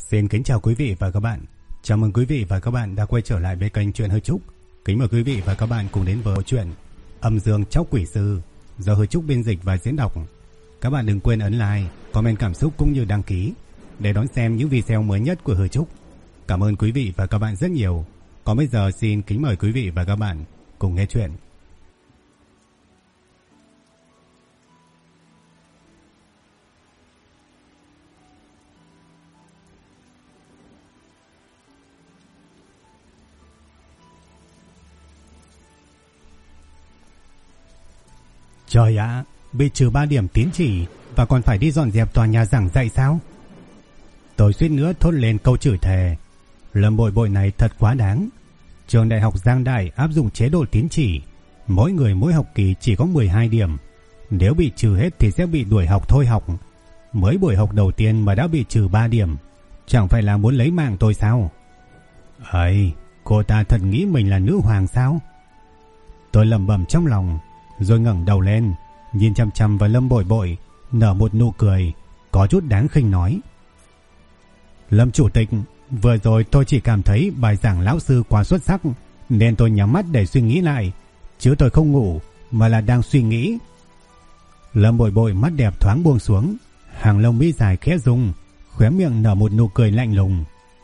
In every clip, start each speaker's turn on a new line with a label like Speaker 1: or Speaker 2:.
Speaker 1: Xin kính chào quý vị và các bạn. Chào mừng quý vị và các bạn đã quay trở lại với kênh Truyện Hơi Trúc. Kính mời quý vị và các bạn cùng đến với chuyện Âm Dương Chóc Quỷ Sư do Hơi Trúc biên dịch và diễn đọc. Các bạn đừng quên ấn like, comment cảm xúc cũng như đăng ký để đón xem những video mới nhất của Hơi Trúc. Cảm ơn quý vị và các bạn rất nhiều. Còn bây giờ xin kính mời quý vị và các bạn cùng nghe chuyện. Trời ạ, bị trừ 3 điểm tín chỉ và còn phải đi dọn dẹp tòa nhà giảng dạy sao? Tôi suýt nữa thốt lên câu chửi thề. Lâm Bội Bội này thật quá đáng. Trường đại học Giang Đại áp dụng chế độ tín chỉ, mỗi người mỗi học kỳ chỉ có 12 điểm. Nếu bị trừ hết thì sẽ bị đuổi học thôi học. Mới buổi học đầu tiên mà đã bị trừ 3 điểm, chẳng phải là muốn lấy mạng tôi sao? Ấy, cô ta thật nghĩ mình là nữ hoàng sao? Tôi lẩm bẩm trong lòng, rồi ngẩng đầu lên, nhìn chăm chăm vào Lâm Bội Bội, nở một nụ cười có chút đáng khinh nói: Lâm chủ tịch, vừa rồi tôi chỉ cảm thấy bài giảng lão sư quá xuất sắc nên tôi nhắm mắt để suy nghĩ lại, chứ tôi không ngủ mà là đang suy nghĩ. Lâm Bội Bội mắt đẹp thoáng buông xuống, hàng lông mi dài khẽ rung, khóe miệng nở một nụ cười lạnh lùng.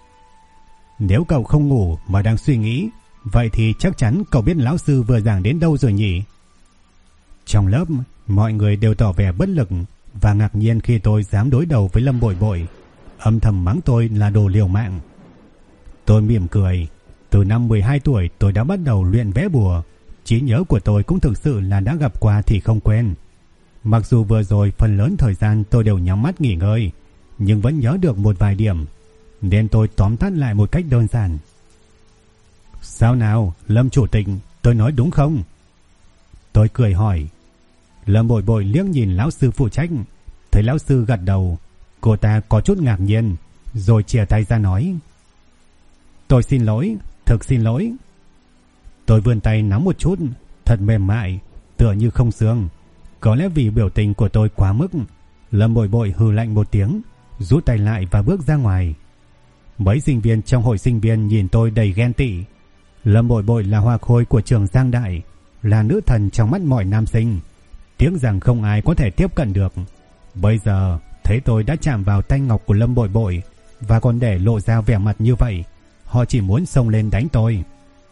Speaker 1: Nếu cậu không ngủ mà đang suy nghĩ, vậy thì chắc chắn cậu biết lão sư vừa giảng đến đâu rồi nhỉ? Trong lớp, mọi người đều tỏ vẻ bất lực và ngạc nhiên khi tôi dám đối đầu với Lâm Bội Bội, âm thầm mắng tôi là đồ liều mạng. Tôi mỉm cười. Từ năm 12 tuổi tôi đã bắt đầu luyện vẽ bùa. Trí nhớ của tôi cũng thực sự là đã gặp qua thì không quên. Mặc dù vừa rồi phần lớn thời gian tôi đều nhắm mắt nghỉ ngơi, nhưng vẫn nhớ được một vài điểm, nên tôi tóm tắt lại một cách đơn giản. Sao nào, Lâm chủ tịch, tôi nói đúng không? Tôi cười hỏi. Lâm Bội Bội liếc nhìn lão sư phụ trách, thấy lão sư gật đầu, cô ta có chút ngạc nhiên, rồi chìa tay ra nói: Tôi xin lỗi, thực xin lỗi. Tôi vươn tay nắm một chút, thật mềm mại, tựa như không xương. Có lẽ vì biểu tình của tôi quá mức, Lâm Bội Bội hừ lạnh một tiếng, rút tay lại và bước ra ngoài. Mấy sinh viên trong hội sinh viên nhìn tôi đầy ghen tị. Lâm Bội Bội là hoa khôi của trường Giang Đại, là nữ thần trong mắt mọi nam sinh, tiếc rằng không ai có thể tiếp cận được. Bây giờ thấy tôi đã chạm vào tay ngọc của Lâm Bội Bội và còn để lộ ra vẻ mặt như vậy, họ chỉ muốn xông lên đánh tôi.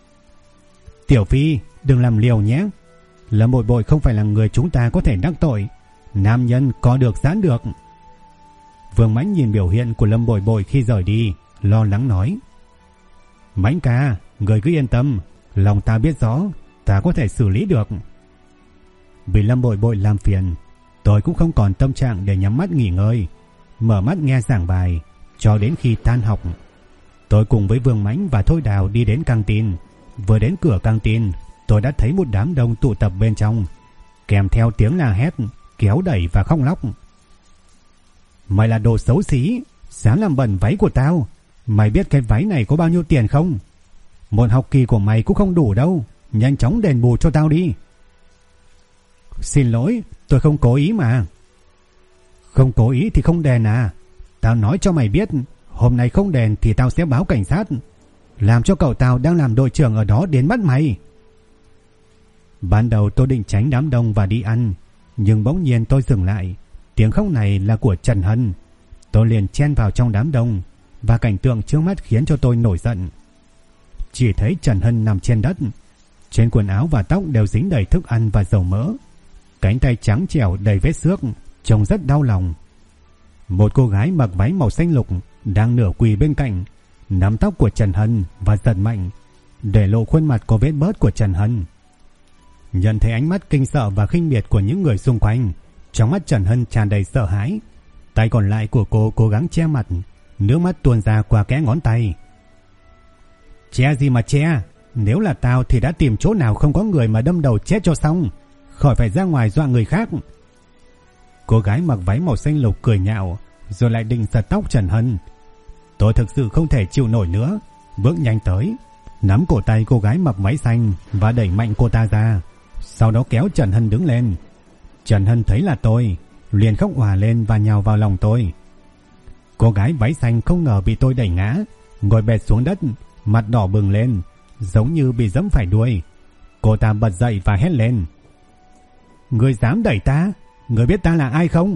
Speaker 1: Tiểu Phi, đừng làm liều nhé. Lâm Bội Bội không phải là người chúng ta có thể đắc tội. Nam nhân có được giãn được. Vương Mãnh nhìn biểu hiện của Lâm Bội Bội khi rời đi, lo lắng nói: Mãnh ca, người cứ yên tâm, lòng ta biết rõ, ta có thể xử lý được. Vì Lâm Bội Bội làm phiền, tôi cũng không còn tâm trạng để nhắm mắt nghỉ ngơi, mở mắt nghe giảng bài cho đến khi tan học. Tôi cùng với Vương Mãnh và Thôi Đào đi đến căng tin. Vừa đến cửa căng tin, tôi đã thấy một đám đông tụ tập bên trong, kèm theo tiếng la hét, kéo đẩy và khóc lóc. Mày là đồ xấu xí, dám làm bẩn váy của tao. Mày biết cái váy này có bao nhiêu tiền không? Một học kỳ của mày cũng không đủ đâu, nhanh chóng đền bù cho tao đi. Xin lỗi, tôi không cố ý mà. Không cố ý thì không đền à? Tao nói cho mày biết, hôm nay không đền thì tao sẽ báo cảnh sát, làm cho cậu tao đang làm đội trưởng ở đó đến bắt mày. Ban đầu tôi định tránh đám đông và đi ăn, nhưng bỗng nhiên tôi dừng lại. Tiếng khóc này là của Trần Hân. Tôi liền chen vào trong đám đông, và cảnh tượng trước mắt khiến cho tôi nổi giận. Chỉ thấy Trần Hân nằm trên đất, trên quần áo và tóc đều dính đầy thức ăn và dầu mỡ, cánh tay trắng trẻo đầy vết xước, trông rất đau lòng. Một cô gái mặc váy màu xanh lục đang nửa quỳ bên cạnh, nắm tóc của Trần Hân và giật mạnh, để lộ khuôn mặt có vết bớt của Trần Hân. Nhận thấy ánh mắt kinh sợ và khinh miệt của những người xung quanh, trong mắt Trần Hân tràn đầy sợ hãi. Tay còn lại của cô cố gắng che mặt, nước mắt tuôn ra qua kẽ ngón tay. Che gì mà che, nếu là tao thì đã tìm chỗ nào không có người mà đâm đầu chết cho xong, khỏi phải ra ngoài dọa người khác. Cô gái mặc váy màu xanh lục cười nhạo, rồi lại định giật tóc Trần Hân. Tôi thực sự không thể chịu nổi nữa, bước nhanh tới, nắm cổ tay cô gái mặc váy xanh và đẩy mạnh cô ta ra, sau đó kéo Trần Hân đứng lên. Trần Hân thấy là tôi, liền khóc òa lên và nhào vào lòng tôi. Cô gái váy xanh không ngờ bị tôi đẩy ngã, ngồi bệt xuống đất, mặt đỏ bừng lên, giống như bị giẫm phải đuôi. Cô ta bật dậy và hét lên: "Ngươi dám đẩy ta? Ngươi biết ta là ai không?"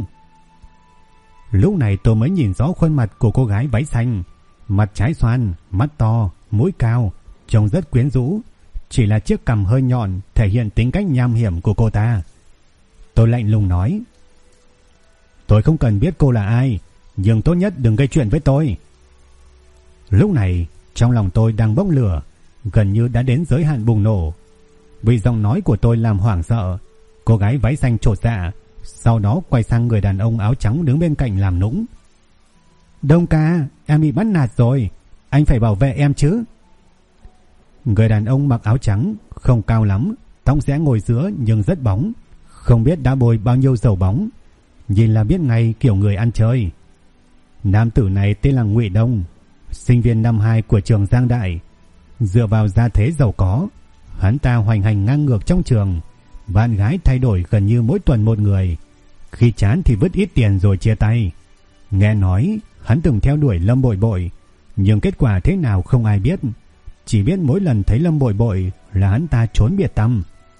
Speaker 1: Lúc này tôi mới nhìn rõ khuôn mặt của cô gái váy xanh. Mặt trái xoan, mắt to, mũi cao, trông rất quyến rũ. Chỉ là chiếc cằm hơi nhọn thể hiện tính cách nham hiểm của cô ta. Tôi lạnh lùng nói: "Tôi không cần biết cô là ai, nhưng tốt nhất đừng gây chuyện với tôi." Lúc này trong lòng tôi đang bốc lửa, gần như đã đến giới hạn bùng nổ. Vì giọng nói của tôi làm hoảng sợ, cô gái váy xanh chột dạ, sau đó quay sang người đàn ông áo trắng đứng bên cạnh làm nũng: "Đông ca, em bị bắt nạt rồi, anh phải bảo vệ em chứ." Người đàn ông mặc áo trắng không cao lắm, tóc rẽ ngồi giữa nhưng rất bóng, không biết đã bôi bao nhiêu dầu bóng, nhìn là biết ngay kiểu người ăn chơi. Nam tử này tên là Ngụy Đông, sinh viên năm 2 của trường Giang Đại. Dựa vào gia thế giàu có, hắn ta hoành hành ngang ngược trong trường, bạn gái thay đổi gần như mỗi tuần một người, khi chán thì vứt ít tiền rồi chia tay. Nghe nói hắn từng theo đuổi Lâm Bội Bội, nhưng kết quả thế nào không ai biết, chỉ biết mỗi lần thấy Lâm Bội Bội là hắn ta trốn biệt tăm.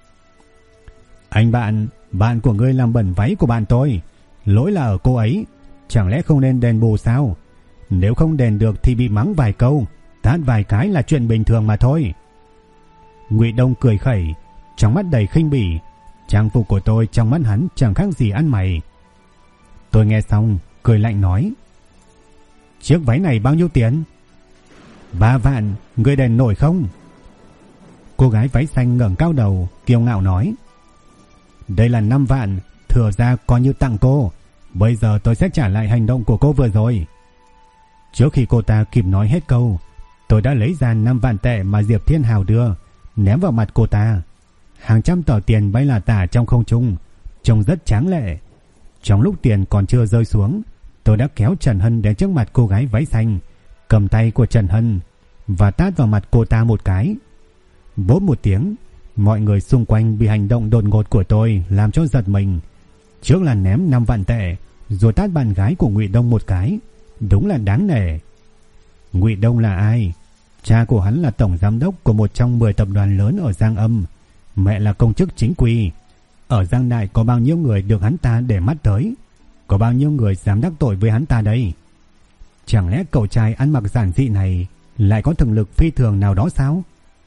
Speaker 1: "Anh bạn của ngươi làm bẩn váy của bạn tôi, lỗi là ở cô ấy, chẳng lẽ không nên đền bù sao? Nếu không đền được thì bị mắng vài câu, tát vài cái là chuyện bình thường mà thôi." Ngụy Đông cười khẩy, trong mắt đầy khinh bỉ. Trang phục của tôi trong mắt hắn chẳng khác gì ăn mày. Tôi nghe xong cười lạnh nói: "Chiếc váy này bao nhiêu tiền?" "3 vạn, ngươi đền nổi không?" Cô gái váy xanh ngẩng cao đầu, kiêu ngạo nói: "Đây là 5 vạn, thừa ra coi như tặng cô. Bây giờ tôi sẽ trả lại hành động của cô vừa rồi." Trước khi cô ta kịp nói hết câu, tôi đã lấy ra 5 vạn tệ mà Diệp Thiên Hào đưa, ném vào mặt cô ta. Hàng trăm tờ tiền bay là tả trong không trung, trông rất tráng lệ. Trong lúc tiền còn chưa rơi xuống, tôi đã kéo Trần Hân đến trước mặt cô gái váy xanh, cầm tay của Trần Hân và tát vào mặt cô ta một cái. Bốp một tiếng, mọi người xung quanh bị hành động đột ngột của tôi làm cho giật mình. Trước là ném 5 vạn tệ, rồi tát bạn gái của Ngụy Đông một cái, đúng là đáng nể. Ngụy Đông là ai? Cha của hắn là tổng giám đốc của một trong 10 tập đoàn lớn ở Giang Âm, mẹ là công chức chính quy. Ở Giang Đại có bao nhiêu người được hắn ta để mắt tới, có bao nhiêu người dám đắc tội với hắn ta đây? Chẳng lẽ cậu trai ăn mặc giản dị này lại có thực lực phi thường nào đó sao?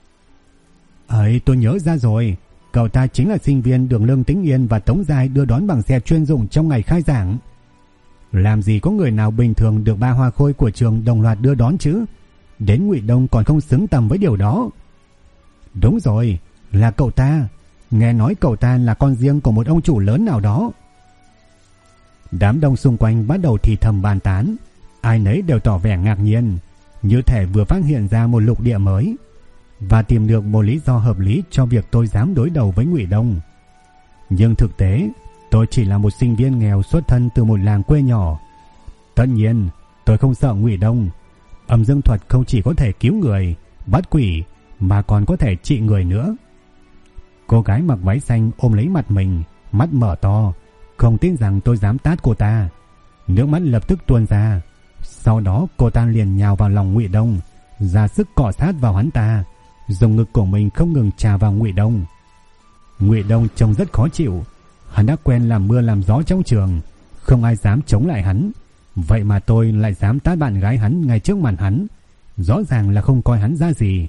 Speaker 1: Ấy, tôi nhớ ra rồi, cậu ta chính là sinh viên được Lương Tĩnh Yên và Tống Giai đưa đón bằng xe chuyên dụng trong ngày khai giảng. Làm gì có người nào bình thường được 3 hoa khôi của trường đồng loạt đưa đón chứ? Đến Ngụy Đông còn không xứng tầm với điều đó. Đúng rồi, là cậu ta. Nghe nói cậu ta là con riêng của một ông chủ lớn nào đó. Đám đông xung quanh bắt đầu thì thầm bàn tán, ai nấy đều tỏ vẻ ngạc nhiên, như thể vừa phát hiện ra một lục địa mới và tìm được một lý do hợp lý cho việc tôi dám đối đầu với Ngụy Đông. Nhưng thực tế, tôi chỉ là một sinh viên nghèo xuất thân từ một làng quê nhỏ. Tất nhiên, tôi không sợ Ngụy Đông. Âm dương thuật không chỉ có thể cứu người, bắt quỷ, mà còn có thể trị người nữa. Cô gái mặc váy xanh ôm lấy mặt mình, mắt mở to, không tin rằng tôi dám tát cô ta. Nước mắt lập tức tuôn ra. Sau đó cô ta liền nhào vào lòng Ngụy Đông, ra sức cọ sát vào hắn ta, dùng ngực của mình không ngừng chà vào Ngụy Đông. Ngụy Đông trông rất khó chịu. Hắn đã quen làm mưa làm gió trong trường, không ai dám chống lại hắn. Vậy mà tôi lại dám tát bạn gái hắn ngay trước mặt hắn, rõ ràng là không coi hắn ra gì.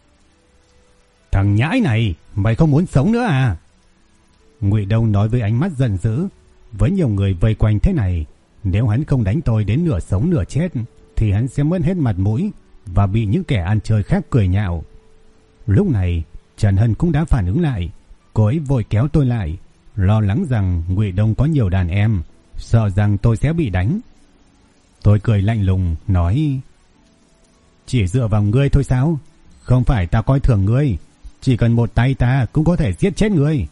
Speaker 1: Thằng nhãi này, mày không muốn sống nữa à? Ngụy Đông nói với ánh mắt giận dữ. Với nhiều người vây quanh thế này, nếu hắn không đánh tôi đến nửa sống nửa chết thì hắn sẽ mất hết mặt mũi và bị những kẻ ăn chơi khác cười nhạo. Lúc này Trần Hân cũng đã phản ứng lại. Cô ấy vội kéo tôi lại, lo lắng rằng Ngụy Đông có nhiều đàn em, sợ rằng tôi sẽ bị đánh. Tôi cười lạnh lùng nói: Chỉ dựa vào ngươi thôi sao? Không phải ta coi thường ngươi, chỉ cần một tay ta cũng có thể giết chết ngươi.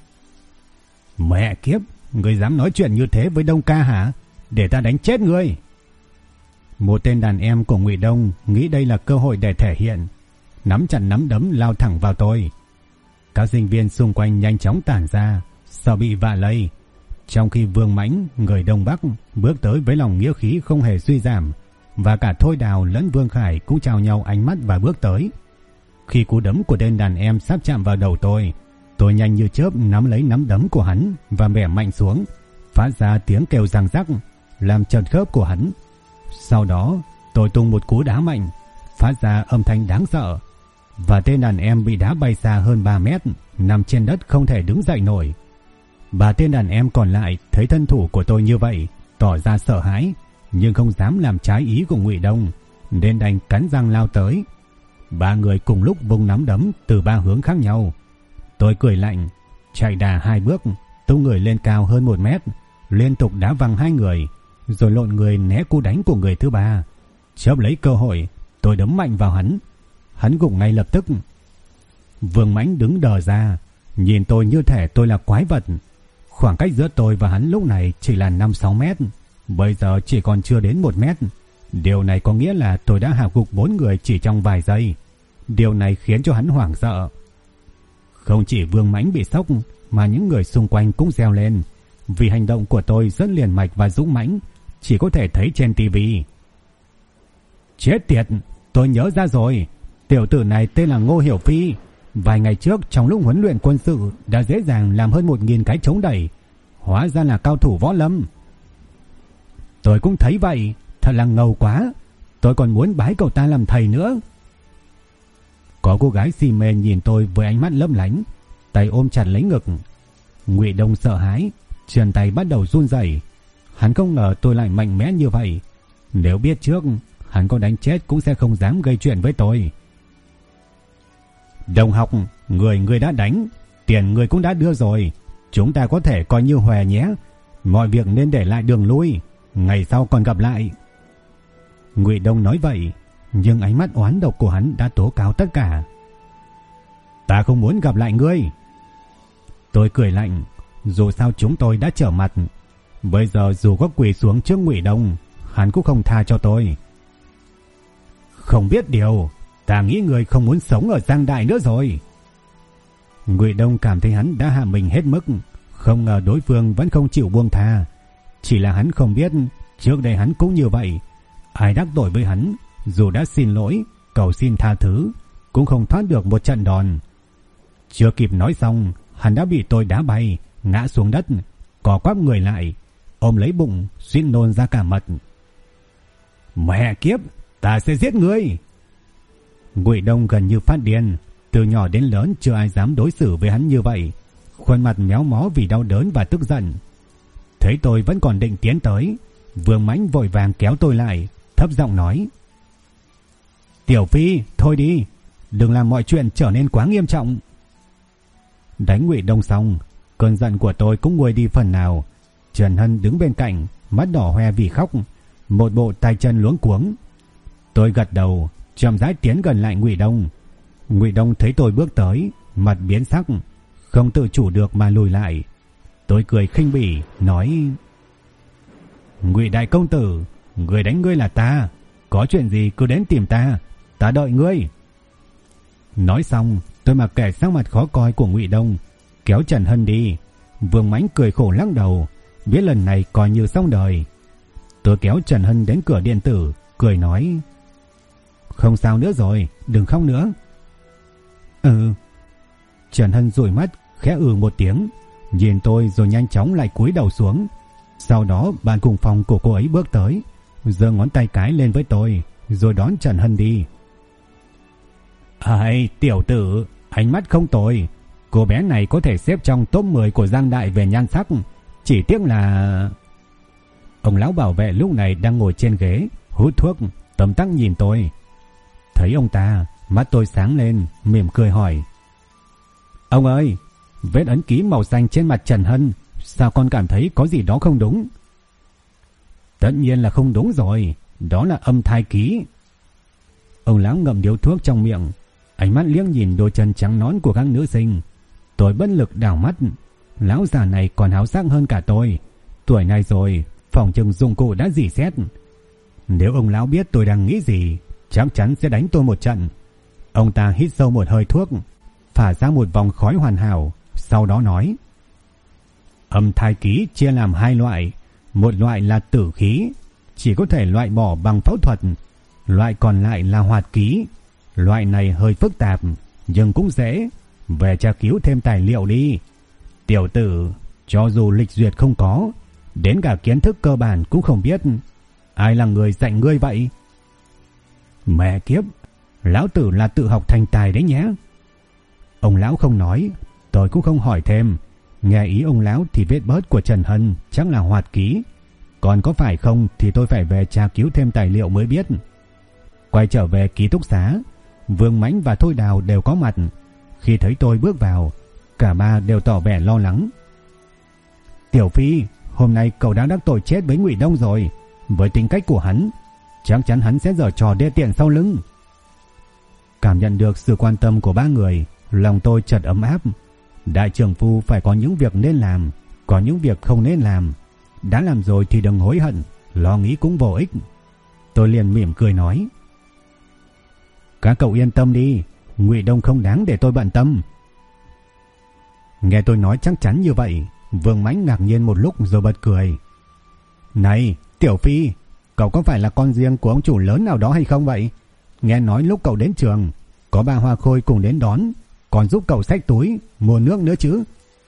Speaker 1: Mẹ kiếp, ngươi dám nói chuyện như thế với Đông ca hả? Để ta đánh chết ngươi. Một tên đàn em của Ngụy Đông nghĩ đây là cơ hội để thể hiện, nắm chặt nắm đấm lao thẳng vào tôi. Các sinh viên xung quanh nhanh chóng tản ra, sợ bị vạ lây. Trong khi Vương Mãnh, người Đông Bắc, bước tới với lòng nghĩa khí không hề suy giảm, và cả Thôi Đào lẫn Vương Khải cũng chào nhau ánh mắt và bước tới. Khi cú đấm của tên đàn em sắp chạm vào đầu tôi nhanh như chớp nắm lấy nắm đấm của hắn và bẻ mạnh xuống, phát ra tiếng kêu răng rắc, làm trật khớp của hắn. Sau đó, tôi tung một cú đá mạnh, phát ra âm thanh đáng sợ, và tên đàn em bị đá bay xa hơn 3 mét, nằm trên đất không thể đứng dậy nổi. Ba tên đàn em còn lại thấy thân thủ của tôi như vậy, tỏ ra sợ hãi, nhưng không dám làm trái ý của Ngụy Đông, nên đành cắn răng lao tới. Ba người cùng lúc vung nắm đấm từ ba hướng khác nhau. Tôi cười lạnh, chạy đà 2 bước, tung người lên cao hơn 1 mét, liên tục đá văng 2 người, rồi lộn người né cú đánh của người thứ ba. Chớp lấy cơ hội, tôi đấm mạnh vào hắn. Hắn gục ngay lập tức. Vương Mãnh đứng đờ ra, nhìn tôi như thể tôi là quái vật. Khoảng cách giữa tôi và hắn lúc này chỉ là 5-6 mét, bây giờ chỉ còn chưa đến 1 mét. Điều này có nghĩa là tôi đã hạ gục 4 người chỉ trong vài giây. Điều này khiến cho hắn hoảng sợ. Không chỉ Vương Mãnh bị sốc, mà những người xung quanh cũng reo lên, vì hành động của tôi rất liền mạch và dũng mãnh, chỉ có thể thấy trên tivi. Chết tiệt, tôi nhớ ra rồi, tiểu tử này tên là Ngô Hiểu Phi. Vài ngày trước trong lúc huấn luyện quân sự đã dễ dàng làm hơn 1000 cái chống đẩy, hóa ra là cao thủ võ lâm. Tôi cũng thấy vậy, thật là ngầu quá, tôi còn muốn bái cậu ta làm thầy nữa. Có cô gái si mê nhìn tôi với ánh mắt lấp lánh, tay ôm chặt lấy ngực. Ngụy Đông sợ hãi, chân tay bắt đầu run rẩy. Hắn không ngờ tôi lại mạnh mẽ như vậy. Nếu biết trước, hắn có đánh chết cũng sẽ không dám gây chuyện với tôi. Đồng học, người đã đánh, tiền người cũng đã đưa rồi, chúng ta có thể coi như hòe nhé. Mọi việc nên để lại đường lui, ngày sau còn gặp lại. Ngụy Đông nói vậy, nhưng ánh mắt oán độc của hắn đã tố cáo tất cả. Ta không muốn gặp lại ngươi. Tôi cười lạnh, dù sao chúng tôi đã trở mặt. Bây giờ dù có quỳ xuống trước Ngụy Đông, hắn cũng không tha cho tôi. Không biết điều, ta nghĩ người không muốn sống ở Giang Đại nữa rồi. Ngụy Đông cảm thấy hắn đã hạ mình hết mức, không ngờ đối phương vẫn không chịu buông tha. Chỉ là hắn không biết, trước đây hắn cũng như vậy. Ai đắc tội với hắn, dù đã xin lỗi, cầu xin tha thứ, cũng không thoát được một trận đòn. Chưa kịp nói xong, hắn đã bị tôi đá bay, ngã xuống đất, co quắp người lại, ôm lấy bụng, suýt nôn ra cả mật. Mẹ kiếp, ta sẽ giết ngươi. Ngụy Đông gần như phát điên, từ nhỏ đến lớn chưa ai dám đối xử với hắn như vậy, khuôn mặt méo mó vì đau đớn và tức giận. Thấy tôi vẫn còn định tiến tới, Vương Mãnh vội vàng kéo tôi lại, thấp giọng nói: Tiểu Phi, thôi đi, đừng làm mọi chuyện trở nên quá nghiêm trọng. Đánh Ngụy Đông xong, cơn giận của tôi cũng nguôi đi phần nào. Trần Hân đứng bên cạnh, mắt đỏ hoe vì khóc, một bộ tay chân luống cuống. Tôi gật đầu, chậm rãi tiến gần lại Ngụy Đông. Ngụy Đông thấy tôi bước tới, mặt biến sắc, không tự chủ được mà lùi lại. Tôi cười khinh bỉ, nói: Ngụy đại công tử, người đánh ngươi là ta, có chuyện gì cứ đến tìm ta, ta đợi ngươi. Nói xong, tôi mặc kệ sắc mặt khó coi của Ngụy Đông, kéo Trần Hân đi. Vương Mãnh cười khổ lắc đầu, biết lần này coi như xong đời. Tôi kéo Trần Hân đến cửa điện tử, cười nói: Không sao nữa rồi, đừng khóc nữa. Ừ. Trần Hân dụi mắt, khẽ một tiếng, nhìn tôi rồi nhanh chóng lại cúi đầu xuống. Sau đó bạn cùng phòng của cô ấy bước tới, giơ ngón tay cái lên với tôi, rồi đón Trần Hân đi. Ai, tiểu tử, ánh mắt không tồi. Cô bé này có thể xếp trong top 10 của Giang Đại về nhan sắc. Chỉ tiếc là... Ông lão bảo vệ lúc này đang ngồi trên ghế, hút thuốc, tấm tắc nhìn tôi. Thấy ông ta, mắt tôi sáng lên, mỉm cười hỏi: Ông ơi, vết ấn ký màu xanh trên mặt Trần Hân, sao con cảm thấy có gì đó không đúng? Tất nhiên là không đúng rồi, đó là âm thai ký. Ông lão ngậm điếu thuốc trong miệng, ánh mắt liếc nhìn đôi chân trắng nõn của các nữ sinh. Tôi bất lực đảo mắt, lão già này còn háo sắc hơn cả tôi. Tuổi này rồi, phòng chừng dụng cụ đã rỉ sét. Nếu ông lão biết tôi đang nghĩ gì, chắc chắn sẽ đánh tôi một trận. Ông ta hít sâu một hơi thuốc, phả ra một vòng khói hoàn hảo, sau đó nói: Âm thai ký chia làm 2 loại, một loại là tử khí, chỉ có thể loại bỏ bằng phẫu thuật. Loại còn lại là hoạt ký. Loại này hơi phức tạp, nhưng cũng dễ. Về tra cứu thêm tài liệu đi. Tiểu tử, cho dù lịch duyệt không có, đến cả kiến thức cơ bản cũng không biết. Ai là người dạy ngươi vậy? Mẹ kiếp, lão tử là tự học thành tài đấy nhé. Ông lão không nói, tôi cũng không hỏi thêm. Nghe ý ông lão thì vết bớt của Trần Hân chắc là hoạt ký. Còn có phải không thì tôi phải về tra cứu thêm tài liệu mới biết. Quay trở về ký túc xá, Vương Mãnh và Thôi Đào đều có mặt. Khi thấy tôi bước vào, cả ba đều tỏ vẻ lo lắng. Tiểu Phi, hôm nay cậu đã đắc tội chết với Ngụy Đông rồi. Với tính cách của hắn, chắc chắn hắn sẽ giở trò đê tiện sau lưng. Cảm nhận được sự quan tâm của ba người, lòng tôi chợt ấm áp. Đại trưởng phu phải có những việc nên làm, có những việc không nên làm. Đã làm rồi thì đừng hối hận, lo nghĩ cũng vô ích. Tôi liền mỉm cười nói: các cậu yên tâm đi, Ngụy Đông không đáng để tôi bận tâm. Nghe tôi nói chắc chắn như vậy, Vương Mãnh ngạc nhiên một lúc rồi bật cười. Này, Tiểu Phi, cậu có phải là con riêng của ông chủ lớn nào đó hay không vậy? Nghe nói lúc cậu đến trường, có bà Hoa Khôi cùng đến đón, còn giúp cậu xách túi, mua nước nữa chứ?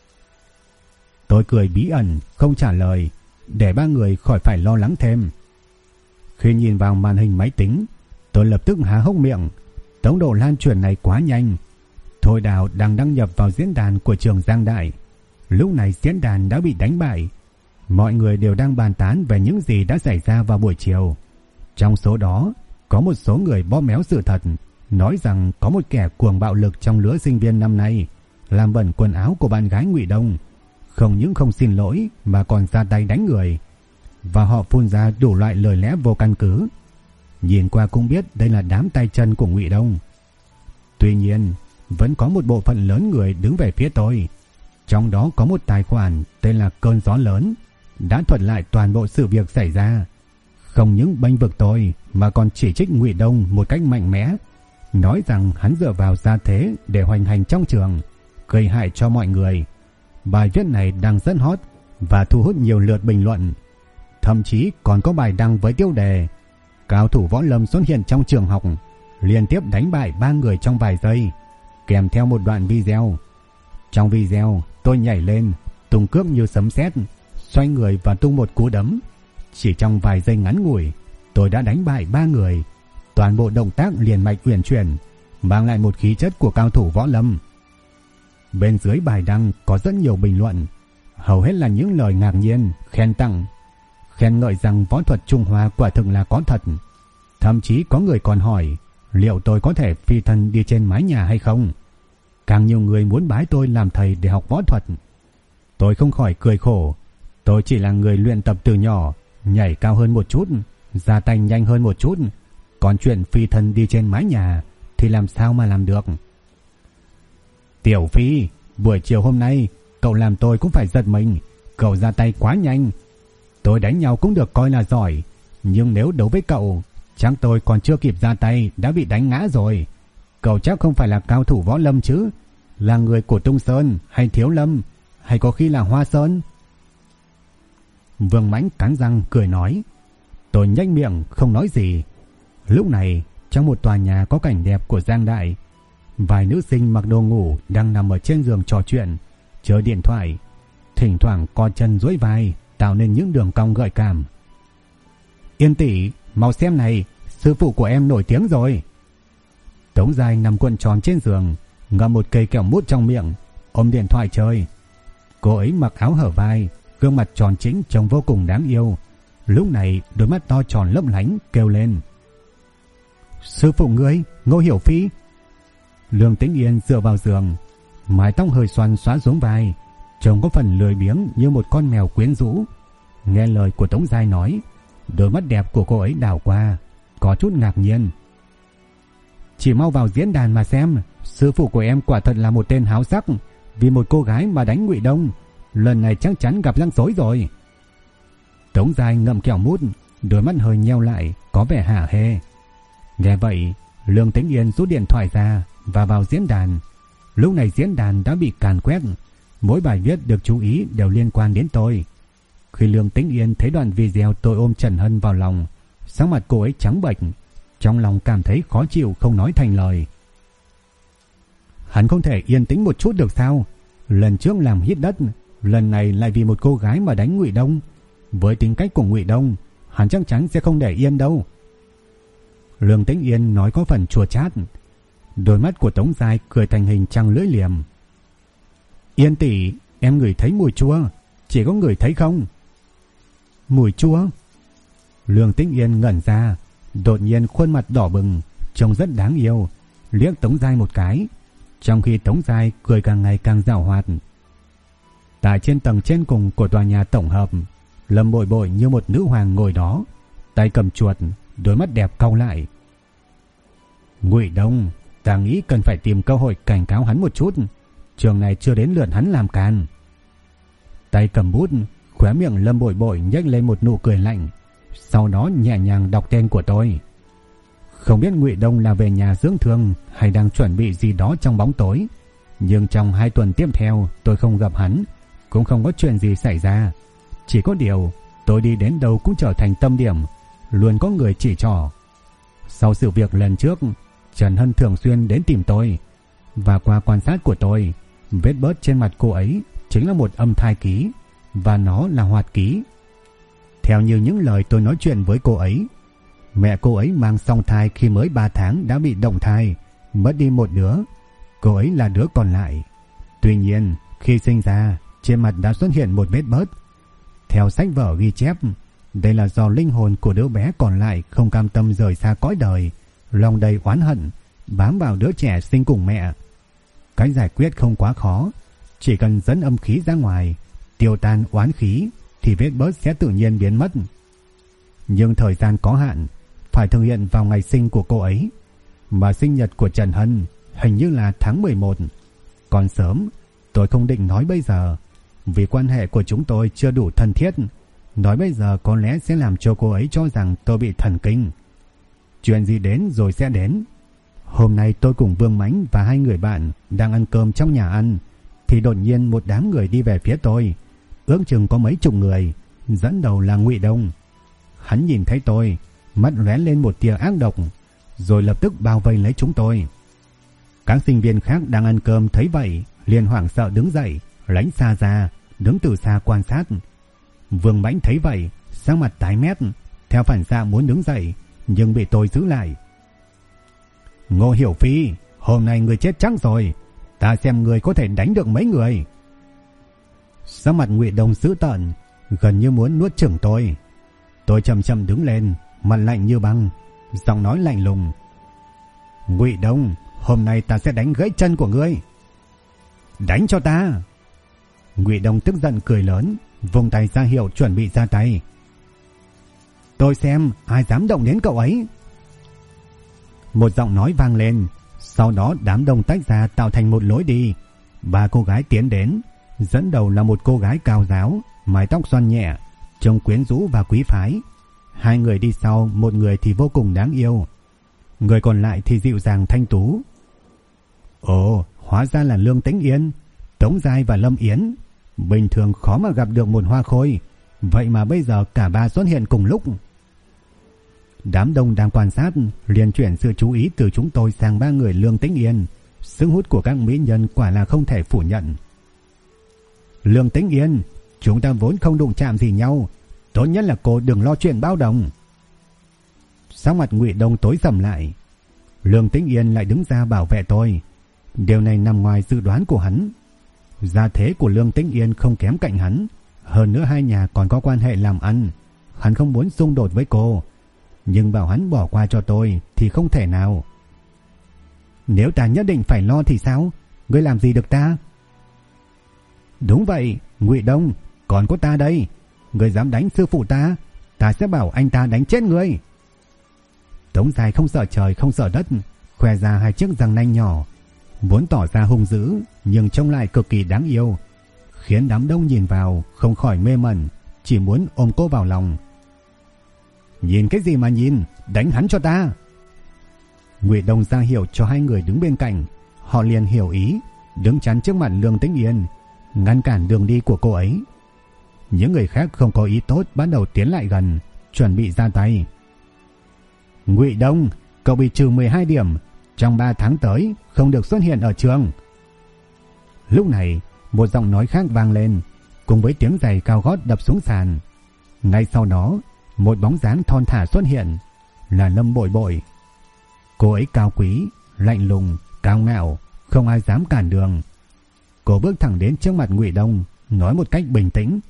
Speaker 1: Tôi cười bí ẩn, không trả lời, để ba người khỏi phải lo lắng thêm. Khi nhìn vào màn hình máy tính, tôi lập tức há hốc miệng. Tốc độ lan truyền này quá nhanh. Thôi Đào đang đăng nhập vào diễn đàn của trường Giang Đại. Lúc này diễn đàn đã bị đánh bại. Mọi người đều đang bàn tán về những gì đã xảy ra vào buổi chiều. Trong số đó, có một số người bóp méo sự thật, nói rằng có một kẻ cuồng bạo lực trong lứa sinh viên năm nay làm bẩn quần áo của bạn gái Ngụy Đông. Không những không xin lỗi mà còn ra tay đánh người. Và họ phun ra đủ loại lời lẽ vô căn cứ. Nhìn qua cũng biết đây là đám tay chân của Ngụy Đông. Tuy nhiên, vẫn có một bộ phận lớn người đứng về phía tôi. Trong đó có một tài khoản tên là Cơn Gió Lớn, đã thuật lại toàn bộ sự việc xảy ra. Không những bênh vực tôi mà còn chỉ trích Ngụy Đông một cách mạnh mẽ, nói rằng hắn dựa vào gia thế để hoành hành trong trường, gây hại cho mọi người. Bài viết này đang rất hot và thu hút nhiều lượt bình luận. Thậm chí còn có bài đăng với tiêu đề cao thủ võ lâm xuất hiện trong trường học, liên tiếp đánh bại 3 người trong vài giây, kèm theo một đoạn video. Trong video, tôi nhảy lên, tung cước như sấm sét, xoay người và tung một cú đấm. Chỉ trong vài giây ngắn ngủi, tôi đã đánh bại 3 người. Toàn bộ động tác liền mạch uyển chuyển, mang lại một khí chất của cao thủ võ lâm. Bên dưới bài đăng có rất nhiều bình luận, hầu hết là những lời ngạc nhiên, khen tặng, khen ngợi rằng võ thuật Trung Hoa quả thực là có thật. Thậm chí có người còn hỏi liệu tôi có thể phi thân đi trên mái nhà hay không. Càng nhiều người muốn bái tôi làm thầy để học võ thuật. Tôi không khỏi cười khổ. Tôi chỉ là người luyện tập từ nhỏ, nhảy cao hơn một chút, ra tay nhanh hơn một chút. Còn chuyện phi thân đi trên mái nhà thì làm sao mà làm được. Tiểu Phi, buổi chiều hôm nay cậu làm tôi cũng phải giật mình. Cậu ra tay quá nhanh. Tôi đánh nhau cũng được coi là giỏi, nhưng nếu đấu với cậu, chắc tôi còn chưa kịp ra tay đã bị đánh ngã rồi. Cậu chắc không phải là cao thủ võ lâm chứ? Là người của Tung Sơn hay Thiếu Lâm, hay có khi là Hoa Sơn? Vương Mãnh cắn răng cười nói. Tôi nhếch miệng không nói gì. Lúc này, trong một tòa nhà có cảnh đẹp của Giang Đại, vài nữ sinh mặc đồ ngủ đang nằm ở trên giường trò chuyện, chơi điện thoại, thỉnh thoảng co chân duỗi vai, tạo nên những đường cong gợi cảm. Yên tỷ, mau xem này, sư phụ của em nổi tiếng rồi. Tống Giai nằm cuộn tròn trên giường, ngậm một cây kẹo mút trong miệng, ôm điện thoại chơi. Cô ấy mặc áo hở vai, gương mặt tròn trĩnh trông vô cùng đáng yêu. Lúc này đôi mắt to tròn lấp lánh kêu lên. Sư phụ ngươi, Ngô Hiểu Phi. Lương Tĩnh Yên dựa vào giường, mái tóc hơi xoăn xõa xuống vai, trông có phần lười biếng như một con mèo quyến rũ. Nghe lời của Tống Giai nói, đôi mắt đẹp của cô ấy đảo qua, có chút ngạc nhiên. Chỉ mau vào diễn đàn mà xem, sư phụ của em quả thật là một tên háo sắc, vì một cô gái mà đánh Ngụy Đông, lần này chắc chắn gặp rắc rối rồi. Tống Giai ngậm kẹo mút, đôi mắt hơi nheo lại, có vẻ hả hê. Nghe vậy, Lương Tĩnh Yên rút điện thoại ra và vào diễn đàn. Lúc này diễn đàn đã bị càn quét, mỗi bài viết được chú ý đều liên quan đến tôi. Khi Lương Tĩnh Yên thấy đoạn video tôi ôm Trần Hân vào lòng, sắc mặt cô ấy trắng bệch, trong lòng cảm thấy khó chịu không nói thành lời. Hắn không thể yên tĩnh một chút được sao? Lần trước làm hít đất, lần này lại vì một cô gái mà đánh Ngụy Đông. Với tính cách của Ngụy Đông, hắn chắc chắn sẽ không để yên đâu. Lương Tĩnh Yên nói có phần chua chát. Đôi mắt của Tống Giai cười thành hình trăng lưỡi liềm. Yên tỷ, em ngửi thấy mùi chua, chỉ có người thấy không? Mùi chua? Lương Tĩnh Yên ngẩn ra, đột nhiên khuôn mặt đỏ bừng, trông rất đáng yêu, liếc Tống Giai một cái, trong khi Tống Giai cười càng ngày càng giảo hoạt. Tại trên tầng trên cùng của tòa nhà tổng hợp, Lâm Bội Bội như một nữ hoàng ngồi đó, tay cầm chuột, đôi mắt đẹp cau lại. Ngụy Đông, ta nghĩ cần phải tìm cơ hội cảnh cáo hắn một chút, trường này chưa đến lượt hắn làm càn. Tay cầm bút, khóe miệng Lâm Bội Bội nhếch lên một nụ cười lạnh, sau đó nhẹ nhàng đọc tên của tôi. Không biết Ngụy Đông là về nhà dưỡng thương hay đang chuẩn bị gì đó trong bóng tối, nhưng trong 2 tuần tiếp theo tôi không gặp hắn, cũng không có chuyện gì xảy ra. Chỉ có điều tôi đi đến đâu cũng trở thành tâm điểm, luôn có người chỉ trỏ. Sau sự việc lần trước, Trần Hân thường xuyên đến tìm tôi, và qua quan sát của tôi, vết bớt trên mặt cô ấy chính là một âm thai ký, và nó là hoạt ký. Theo như những lời tôi nói chuyện với cô ấy, mẹ cô ấy mang song thai khi mới 3 tháng đã bị động thai, mất đi một đứa. Cô ấy là đứa còn lại. Tuy nhiên, khi sinh ra, trên mặt đã xuất hiện một vết bớt. Theo sách vở ghi chép, đây là do linh hồn của đứa bé còn lại không cam tâm rời xa cõi đời, lòng đầy oán hận, bám vào đứa trẻ sinh cùng mẹ. Cách giải quyết không quá khó, chỉ cần dẫn âm khí ra ngoài, tiêu tan oán khí, thì vết bớt sẽ tự nhiên biến mất. Nhưng thời gian có hạn, phải thực hiện vào ngày sinh của cô ấy, mà sinh nhật của Trần Hân hình như là tháng 11. Còn sớm, tôi không định nói bây giờ, vì quan hệ của chúng tôi chưa đủ thân thiết. Nói bây giờ có lẽ sẽ làm cho cô ấy cho rằng tôi bị thần kinh. Chuyện gì đến rồi sẽ đến. Hôm nay tôi cùng Vương Mãnh và 2 người bạn đang ăn cơm trong nhà ăn, thì đột nhiên một đám người đi về phía tôi, ước chừng có mấy chục người, dẫn đầu là Ngụy Đông. Hắn nhìn thấy tôi, mắt lóe lên một tia ác độc, rồi lập tức bao vây lấy chúng tôi. Các sinh viên khác đang ăn cơm thấy vậy, liền hoảng sợ đứng dậy, lánh xa ra, đứng từ xa quan sát. Vương Mãnh thấy vậy, sắc mặt tái mét, theo phản xạ muốn đứng dậy, nhưng bị tôi giữ lại. Ngô Hiểu Phi, hôm nay người chết chắc rồi, ta xem người có thể đánh được mấy người. Sắc mặt Ngụy Đông dữ tợn, gần như muốn nuốt chửng tôi. Tôi chậm chậm đứng lên, mặt lạnh như băng, giọng nói lạnh lùng. Ngụy Đông, hôm nay ta sẽ đánh gãy chân của ngươi. Đánh cho ta. Ngụy Đông tức giận cười lớn, vung tay ra hiệu chuẩn bị ra tay. Tôi xem ai dám động đến cậu ấy. Một giọng nói vang lên, sau đó đám đông tách ra tạo thành một lối đi. 3 cô gái tiến đến, dẫn đầu là một cô gái cao ráo, mái tóc xoăn nhẹ, trông quyến rũ và quý phái. 2 người đi sau, một người thì vô cùng đáng yêu, người còn lại thì dịu dàng thanh tú. Ồ, hóa ra là Lương Tĩnh Yên, Tống Giai và Lâm Yến. Bình thường khó mà gặp được một hoa khôi, vậy mà bây giờ cả 3 xuất hiện cùng lúc. Đám đông đang quan sát liền chuyển sự chú ý từ chúng tôi sang 3 người Lương Tĩnh Yên. Sức hút của các mỹ nhân quả là không thể phủ nhận. Lương Tĩnh Yên, chúng ta vốn không đụng chạm gì nhau, tốt nhất là cô đừng lo chuyện bao đồng. Sắc mặt Ngụy Đông tối sầm lại. Lương Tĩnh Yên lại đứng ra bảo vệ tôi. Điều này nằm ngoài dự đoán của hắn. Gia thế của Lương Tĩnh Yên không kém cạnh hắn, hơn nữa 2 nhà còn có quan hệ làm ăn. Hắn không muốn xung đột với cô, nhưng bảo hắn bỏ qua cho tôi thì không thể nào. Nếu ta nhất định phải lo thì sao? Ngươi làm gì được ta? Đúng vậy, Ngụy Đông, còn có ta đây. Ngươi dám đánh sư phụ ta, ta sẽ bảo anh ta đánh chết ngươi. Tống Giai không sợ trời không sợ đất, khoe ra 2 chiếc răng nanh nhỏ, muốn tỏ ra hung dữ nhưng trông lại cực kỳ đáng yêu, khiến đám đông nhìn vào không khỏi mê mẩn, chỉ muốn ôm cô vào lòng. Nhìn cái gì mà nhìn, đánh hắn cho ta. Ngụy Đông ra hiệu cho 2 người đứng bên cạnh, họ liền hiểu ý, đứng chắn trước mặt Lương Tĩnh Yên, ngăn cản đường đi của cô ấy. những người khác không có ý tốt bắt đầu tiến lại gần, chuẩn bị ra tay. Ngụy Đông, cậu bị trừ 12 điểm, trong 3 tháng tới không được xuất hiện ở trường. Lúc này, một giọng nói khác vang lên, cùng với tiếng giày cao gót đập xuống sàn. Ngay sau đó, một bóng dáng thon thả xuất hiện, là Lâm Bội Bội. Cô ấy cao quý, lạnh lùng, cao ngạo, không ai dám cản đường. Cô bước thẳng đến trước mặt Ngụy Đông, nói một cách bình tĩnh.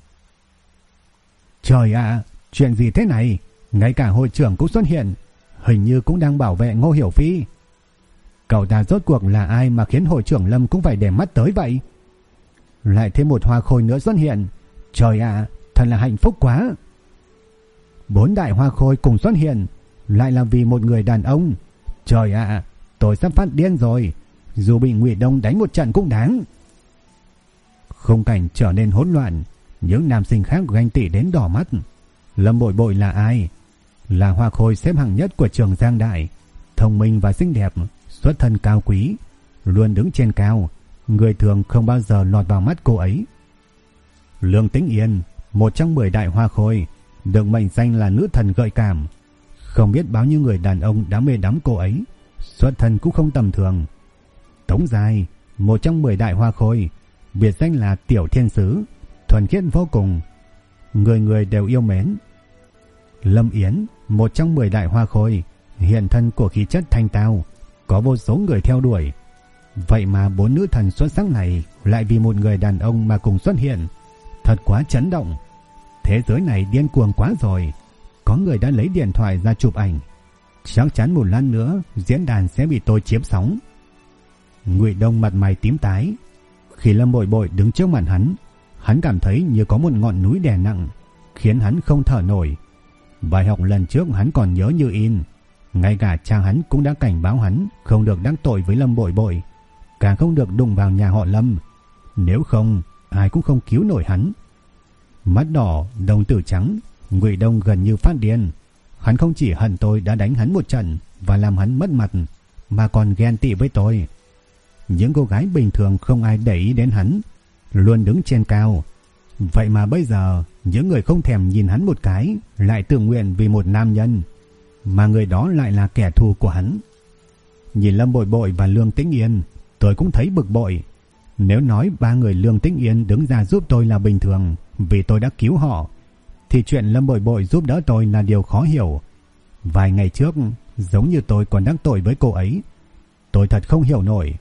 Speaker 1: Trời ạ, chuyện gì thế này? Ngay cả hội trưởng cũng xuất hiện, hình như cũng đang bảo vệ Ngô Hiểu Phi. Cậu ta rốt cuộc là ai mà khiến hội trưởng Lâm cũng phải để mắt tới vậy? Lại thêm một hoa khôi nữa xuất hiện. Trời ạ, thật là hạnh phúc quá. 4 đại hoa khôi cùng xuất hiện, lại là vì một người đàn ông. Trời ạ, tôi sắp phát điên rồi. Dù bị Ngụy Đông đánh một trận cũng đáng. Khung cảnh trở nên hỗn loạn, những nam sinh khác ganh tị đến đỏ mắt. Lâm Bội Bội là ai? Là hoa khôi xếp hạng nhất của trường Giang Đại, thông minh và xinh đẹp, xuất thân cao quý, luôn đứng trên cao, người thường không bao giờ lọt vào mắt cô ấy. Lương Tĩnh Yên, một trong 10 đại hoa khôi, được mệnh danh là nữ thần gợi cảm. Không biết bao nhiêu người đàn ông đã mê đắm cô ấy, xuất thân cũng không tầm thường. Tống Giai, một trong 10 đại hoa khôi, biệt danh là Tiểu Thiên Sứ, thuần khiết vô cùng, người người đều yêu mến. Lâm Yến, một trong 10 đại hoa khôi, hiện thân của khí chất thanh tao, có vô số người theo đuổi. Vậy mà 4 nữ thần xuất sắc này lại vì một người đàn ông mà cùng xuất hiện, thật quá chấn động. Thế giới này điên cuồng quá rồi. Có người đã lấy điện thoại ra chụp ảnh. Chắc chắn một lát nữa diễn đàn sẽ bị tôi chiếm sóng. Ngụy Đông mặt mày tím tái. Khi Lâm Bội Bội đứng trước mặt hắn cảm thấy như có một ngọn núi đè nặng, khiến hắn không thở nổi. Bài học lần trước hắn còn nhớ như in. Ngay cả cha hắn cũng đã cảnh báo hắn không được đắc tội với Lâm Bội Bội, càng không được đụng vào nhà họ Lâm. Nếu không, ai cũng không cứu nổi hắn. Mắt đỏ, đồng tử trắng, Ngụy Đông gần như phát điên. Hắn không chỉ hận tôi đã đánh hắn một trận và làm hắn mất mặt, mà còn ghen tị với tôi. Những cô gái bình thường không ai để ý đến hắn, luôn đứng trên cao. Vậy mà bây giờ, những người không thèm nhìn hắn một cái lại tự nguyện vì một nam nhân, mà người đó lại là kẻ thù của hắn. Nhìn Lâm Bội Bội và Lương Tĩnh Yên, tôi cũng thấy bực bội. Nếu nói 3 người Lương Tĩnh Yên đứng ra giúp tôi là bình thường vì tôi đã cứu họ, thì chuyện Lâm Bội Bội giúp đỡ tôi là điều khó hiểu. Vài ngày trước, giống như tôi còn đắc tội với cô ấy. Tôi thật không hiểu nổi.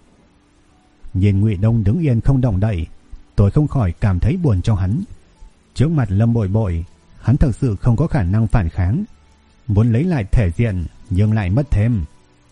Speaker 1: Nhìn Ngụy Đông đứng yên không động đậy, tôi không khỏi cảm thấy buồn cho hắn. Trước mặt Lâm Bội Bội, hắn thực sự không có khả năng phản kháng, muốn lấy lại thể diện nhưng lại mất thêm.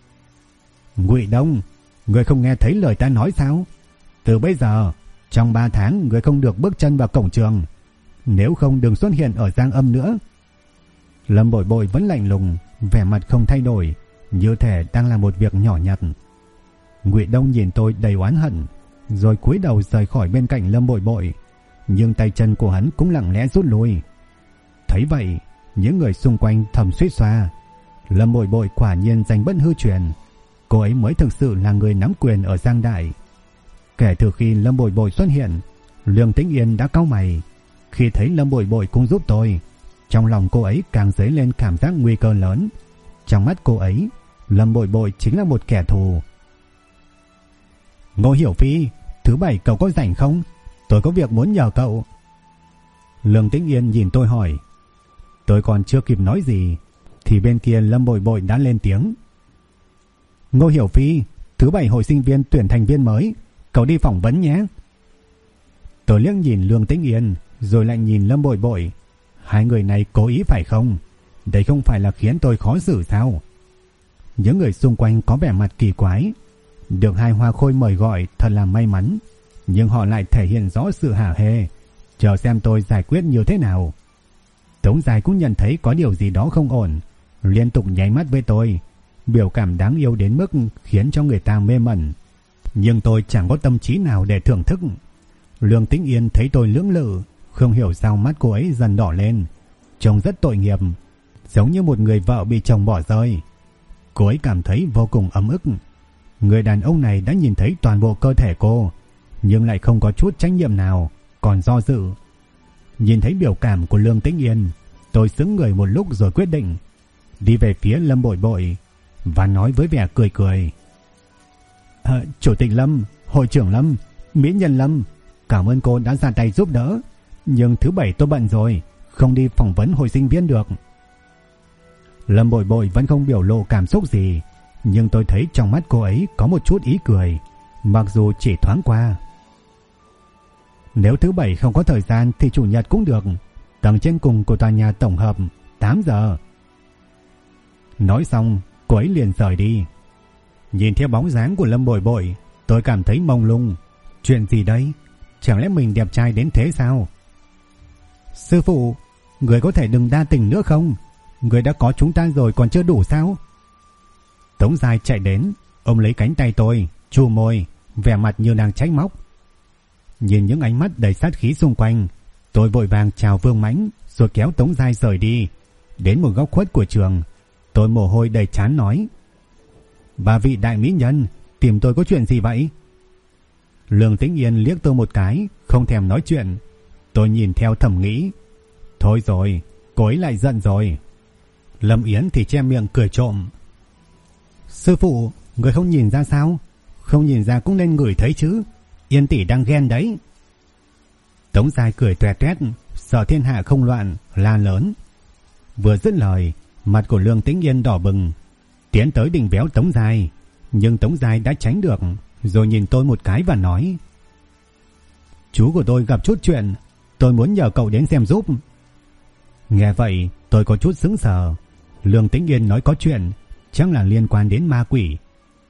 Speaker 1: Ngụy Đông, người không nghe thấy lời ta nói sao? Từ bây giờ, trong 3 tháng người không được bước chân vào cổng trường, nếu không đừng xuất hiện ở Giang Âm nữa. Lâm Bội Bội vẫn lạnh lùng, vẻ mặt không thay đổi, như thể đang là một việc nhỏ nhặt. Ngụy Đông nhìn tôi đầy oán hận, rồi cúi đầu rời khỏi bên cạnh Lâm Bội Bội, nhưng tay chân của hắn cũng lặng lẽ rút lui. Thấy vậy, những người xung quanh thầm suýt xoa. Lâm Bội Bội quả nhiên danh bất hư truyền, cô ấy mới thực sự là người nắm quyền ở Giang Đại. Kể từ khi Lâm Bội Bội xuất hiện, Lương Tĩnh Yên đã cau mày. Khi thấy Lâm Bội Bội cũng giúp tôi, trong lòng cô ấy càng dấy lên cảm giác nguy cơ lớn. Trong mắt cô ấy, Lâm Bội Bội chính là một kẻ thù. Ngô Hiểu Phi, thứ 7 cậu có rảnh không? Tôi có việc muốn nhờ cậu. Lương Tĩnh Yên nhìn tôi hỏi. Tôi còn chưa kịp nói gì thì bên kia Lâm Bội Bội đã lên tiếng. Ngô Hiểu Phi, thứ 7 hội sinh viên tuyển thành viên mới, cậu đi phỏng vấn nhé. Tôi liếc nhìn Lương Tĩnh Yên rồi lại nhìn Lâm Bội Bội. Hai người này cố ý phải không? Đây không phải là khiến tôi khó xử sao? Những người xung quanh có vẻ mặt kỳ quái. Được hai hoa khôi mời gọi thật là may mắn, nhưng họ lại thể hiện rõ sự hả hê, chờ xem tôi giải quyết như thế nào. Tống Giai cũng nhận thấy có điều gì đó không ổn, liên tục nháy mắt với tôi, biểu cảm đáng yêu đến mức khiến cho người ta mê mẩn. Nhưng tôi chẳng có tâm trí nào để thưởng thức. Lương Tĩnh Yên thấy tôi lưỡng lự, không hiểu sao mắt cô ấy dần đỏ lên, trông rất tội nghiệp, giống như một người vợ bị chồng bỏ rơi. Cô ấy cảm thấy vô cùng ấm ức. Người đàn ông này đã nhìn thấy toàn bộ cơ thể cô, nhưng lại không có chút trách nhiệm nào, còn do dự. Nhìn thấy biểu cảm của Lương Tĩnh Yên, tôi sững người một lúc rồi quyết định đi về phía Lâm Bội Bội và nói với vẻ cười cười: Chủ tịch Lâm, hội trưởng Lâm, mỹ nhân Lâm, cảm ơn cô đã ra tay giúp đỡ, nhưng thứ bảy tôi bận rồi, không đi phỏng vấn hồi sinh viên được. Lâm Bội Bội vẫn không biểu lộ cảm xúc gì, nhưng tôi thấy trong mắt cô ấy có một chút ý cười, mặc dù chỉ thoáng qua. Nếu thứ bảy không có thời gian thì chủ nhật cũng được, tầng trên cùng của tòa nhà tổng hợp, 8 giờ. Nói xong, cô ấy liền rời đi. Nhìn theo bóng dáng của Lâm Bội Bội, tôi cảm thấy mông lung. Chuyện gì đây? Chẳng lẽ mình đẹp trai đến thế sao? Sư phụ, người có thể đừng đa tình nữa không? Người đã có chúng ta rồi còn chưa đủ sao? Tống Giai chạy đến, ôm lấy cánh tay tôi, chu môi, vẻ mặt như đang trách móc. Nhìn những ánh mắt đầy sát khí xung quanh, tôi vội vàng chào Vương Mãnh rồi kéo Tống Giai rời đi. Đến một góc khuất của trường, tôi mồ hôi đầy trán nói: Bà vị đại mỹ nhân, tìm tôi có chuyện gì vậy? Lương Tĩnh Yên liếc tôi một cái, không thèm nói chuyện. Tôi nhìn theo thầm nghĩ: thôi rồi, cô ấy lại giận rồi. Lâm Yến thì che miệng cười trộm: Sư phụ, người không nhìn ra sao? Không nhìn ra cũng nên ngửi thấy chứ. Yên tỷ đang ghen đấy. Tống Giai cười toẹt toét, sợ thiên hạ không loạn, la lớn. Vừa dứt lời, mặt của Lương Tĩnh Yên đỏ bừng, tiến tới định véo Tống Giai, nhưng Tống Giai đã tránh được, rồi nhìn tôi một cái và nói: Chú của tôi gặp chút chuyện, tôi muốn nhờ cậu đến xem giúp. Nghe vậy, tôi có chút sững sờ. Lương Tĩnh Yên nói có chuyện, chắc là liên quan đến ma quỷ.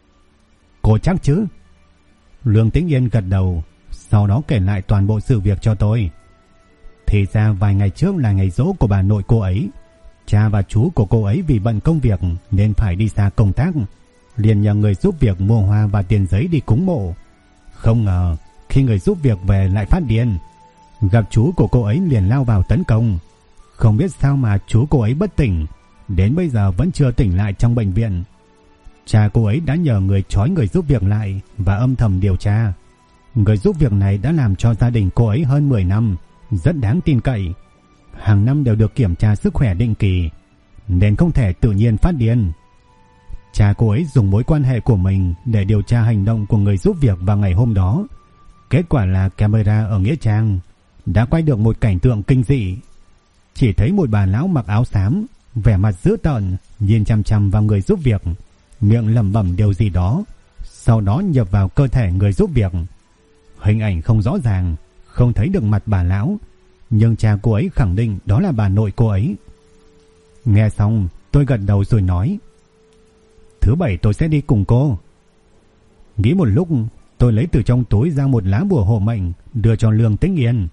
Speaker 1: Cô chắc chứ? Lương Tĩnh Yên gật đầu, sau đó kể lại toàn bộ sự việc cho tôi. Thì ra vài ngày trước là ngày giỗ của bà nội cô ấy. Cha và chú của cô ấy vì bận công việc nên phải đi xa công tác, liền nhờ người giúp việc mua hoa và tiền giấy đi cúng mộ. Không ngờ khi người giúp việc về lại phát điên, gặp chú của cô ấy liền lao vào tấn công. Không biết sao mà chú cô ấy bất tỉnh, đến bây giờ vẫn chưa tỉnh lại trong bệnh viện. Cha cô ấy đã nhờ người trói người giúp việc lại và âm thầm điều tra. Người giúp việc này đã làm cho gia đình cô ấy hơn 10 năm, rất đáng tin cậy. Hàng năm đều được kiểm tra sức khỏe định kỳ, nên không thể tự nhiên phát điên. Cha cô ấy dùng mối quan hệ của mình để điều tra hành động của người giúp việc vào ngày hôm đó. Kết quả là camera ở nghĩa trang đã quay được một cảnh tượng kinh dị. Chỉ thấy một bà lão mặc áo xám, vẻ mặt dữ tợn, nhìn chằm chằm vào người giúp việc, miệng lẩm bẩm điều gì đó, sau đó nhập vào cơ thể người giúp việc. Hình ảnh không rõ ràng, không thấy được mặt bà lão, nhưng cha cô ấy khẳng định đó là bà nội cô ấy. Nghe xong, tôi gật đầu rồi nói: Thứ bảy tôi sẽ đi cùng cô. Nghĩ một lúc, tôi lấy từ trong túi ra một lá bùa hộ mệnh đưa cho Lương Tĩnh Yên.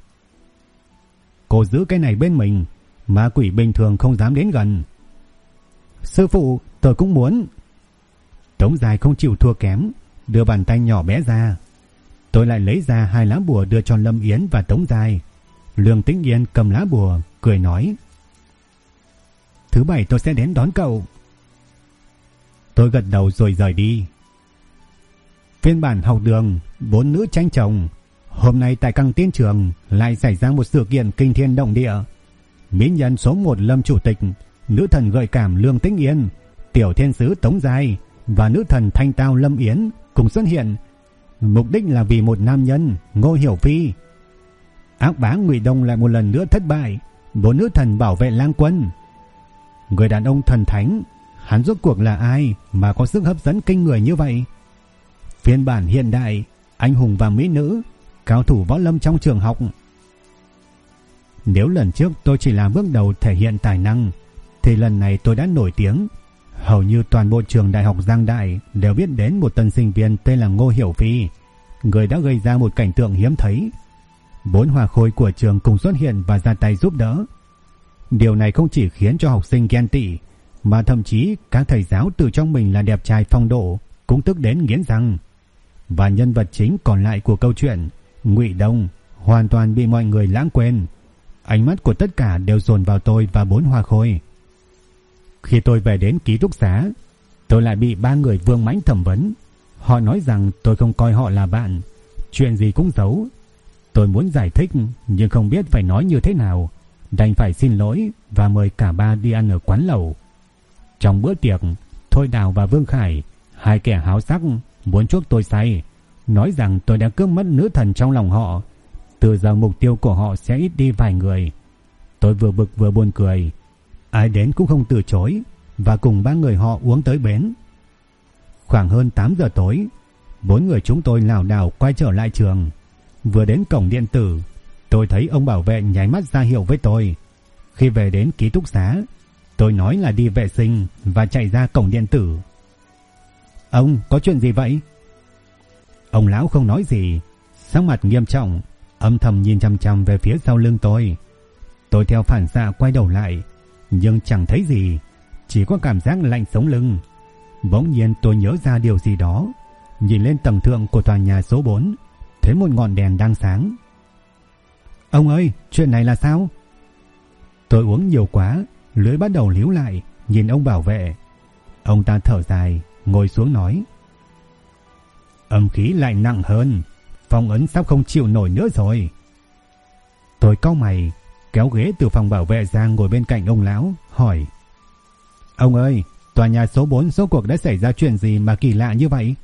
Speaker 1: Cô giữ cái này bên mình, ma quỷ bình thường không dám đến gần. Sư phụ, tôi cũng muốn. Tống Giai không chịu thua kém, đưa bàn tay nhỏ bé ra. Tôi lại lấy ra 2 lá bùa đưa cho Lâm Yến và Tống Giai. Lương Tĩnh Yên cầm lá bùa, cười nói: Thứ bảy tôi sẽ đến đón cậu. Tôi gật đầu rồi rời đi. Phiên bản học đường 4 nữ tranh chồng. Hôm nay tại căng tin trường lại xảy ra một sự kiện kinh thiên động địa. Mỹ nhân số 1 Lâm Chủ tịch, nữ thần gợi cảm Lương Tĩnh Yên, tiểu thiên sứ Tống Giai và nữ thần thanh tao Lâm Yến cùng xuất hiện. Mục đích là vì một nam nhân, Ngô Hiểu Phi. Ác bá Ngụy Đông lại một lần nữa thất bại, 4 nữ thần bảo vệ lang quân. Người đàn ông thần thánh, hắn rốt cuộc là ai mà có sức hấp dẫn kinh người như vậy? Phiên bản hiện đại, anh hùng và mỹ nữ, cao thủ võ lâm trong trường học. Nếu lần trước tôi chỉ là bước đầu thể hiện tài năng, thì lần này tôi đã nổi tiếng. Hầu như toàn bộ trường đại học Giang Đại đều biết đến một tân sinh viên tên là Ngô Hiểu Phi, người đã gây ra một cảnh tượng hiếm thấy. 4 hòa khôi của trường cùng xuất hiện và ra tay giúp đỡ. Điều này không chỉ khiến cho học sinh ghen tị, mà thậm chí các thầy giáo tự trong mình là đẹp trai phong độ cũng tức đến nghiến răng. Và nhân vật chính còn lại của câu chuyện, Ngụy Đông, hoàn toàn bị mọi người lãng quên. Ánh mắt của tất cả đều dồn vào tôi và 4 hòa khôi. Khi tôi về đến ký túc xá, tôi lại bị 3 người Vương Mãnh thẩm vấn. Họ nói rằng tôi không coi họ là bạn, chuyện gì cũng giấu. Tôi muốn giải thích nhưng không biết phải nói như thế nào, đành phải xin lỗi và mời cả ba đi ăn ở quán lẩu. Trong bữa tiệc, Thôi Đào và Vương Khải, hai kẻ háo sắc, muốn chuốc tôi say, nói rằng tôi đã cướp mất nữ thần trong lòng họ. Từ giờ mục tiêu của họ sẽ ít đi vài người. Tôi vừa bực vừa buồn cười, ai đến cũng không từ chối, và cùng ba người họ uống tới bến. Khoảng hơn 8 giờ tối, 4 người chúng tôi lảo đảo quay trở lại trường. Vừa đến cổng điện tử, tôi thấy ông bảo vệ nháy mắt ra hiệu với tôi. Khi về đến ký túc xá, tôi nói là đi vệ sinh và chạy ra cổng điện tử. Ông có chuyện gì vậy? Ông lão không nói gì, sắc mặt nghiêm trọng, âm thầm nhìn chằm chằm về phía sau lưng tôi. Tôi theo phản xạ quay đầu lại, nhưng chẳng thấy gì, chỉ có cảm giác lạnh sống lưng. Bỗng nhiên tôi nhớ ra điều gì đó, nhìn lên tầng thượng của tòa nhà số 4, thấy một ngọn đèn đang sáng. Ông ơi, chuyện này là sao? Tôi uống nhiều quá, lưỡi bắt đầu líu lại, nhìn ông bảo vệ. Ông ta thở dài, ngồi xuống nói: Âm khí lại nặng hơn, phong ấn sắp không chịu nổi nữa rồi. Tôi cau mày, kéo ghế từ phòng bảo vệ ra ngồi bên cạnh ông lão, hỏi: Ông ơi, tòa nhà số 4 số cuộc đã xảy ra chuyện gì mà kỳ lạ như vậy?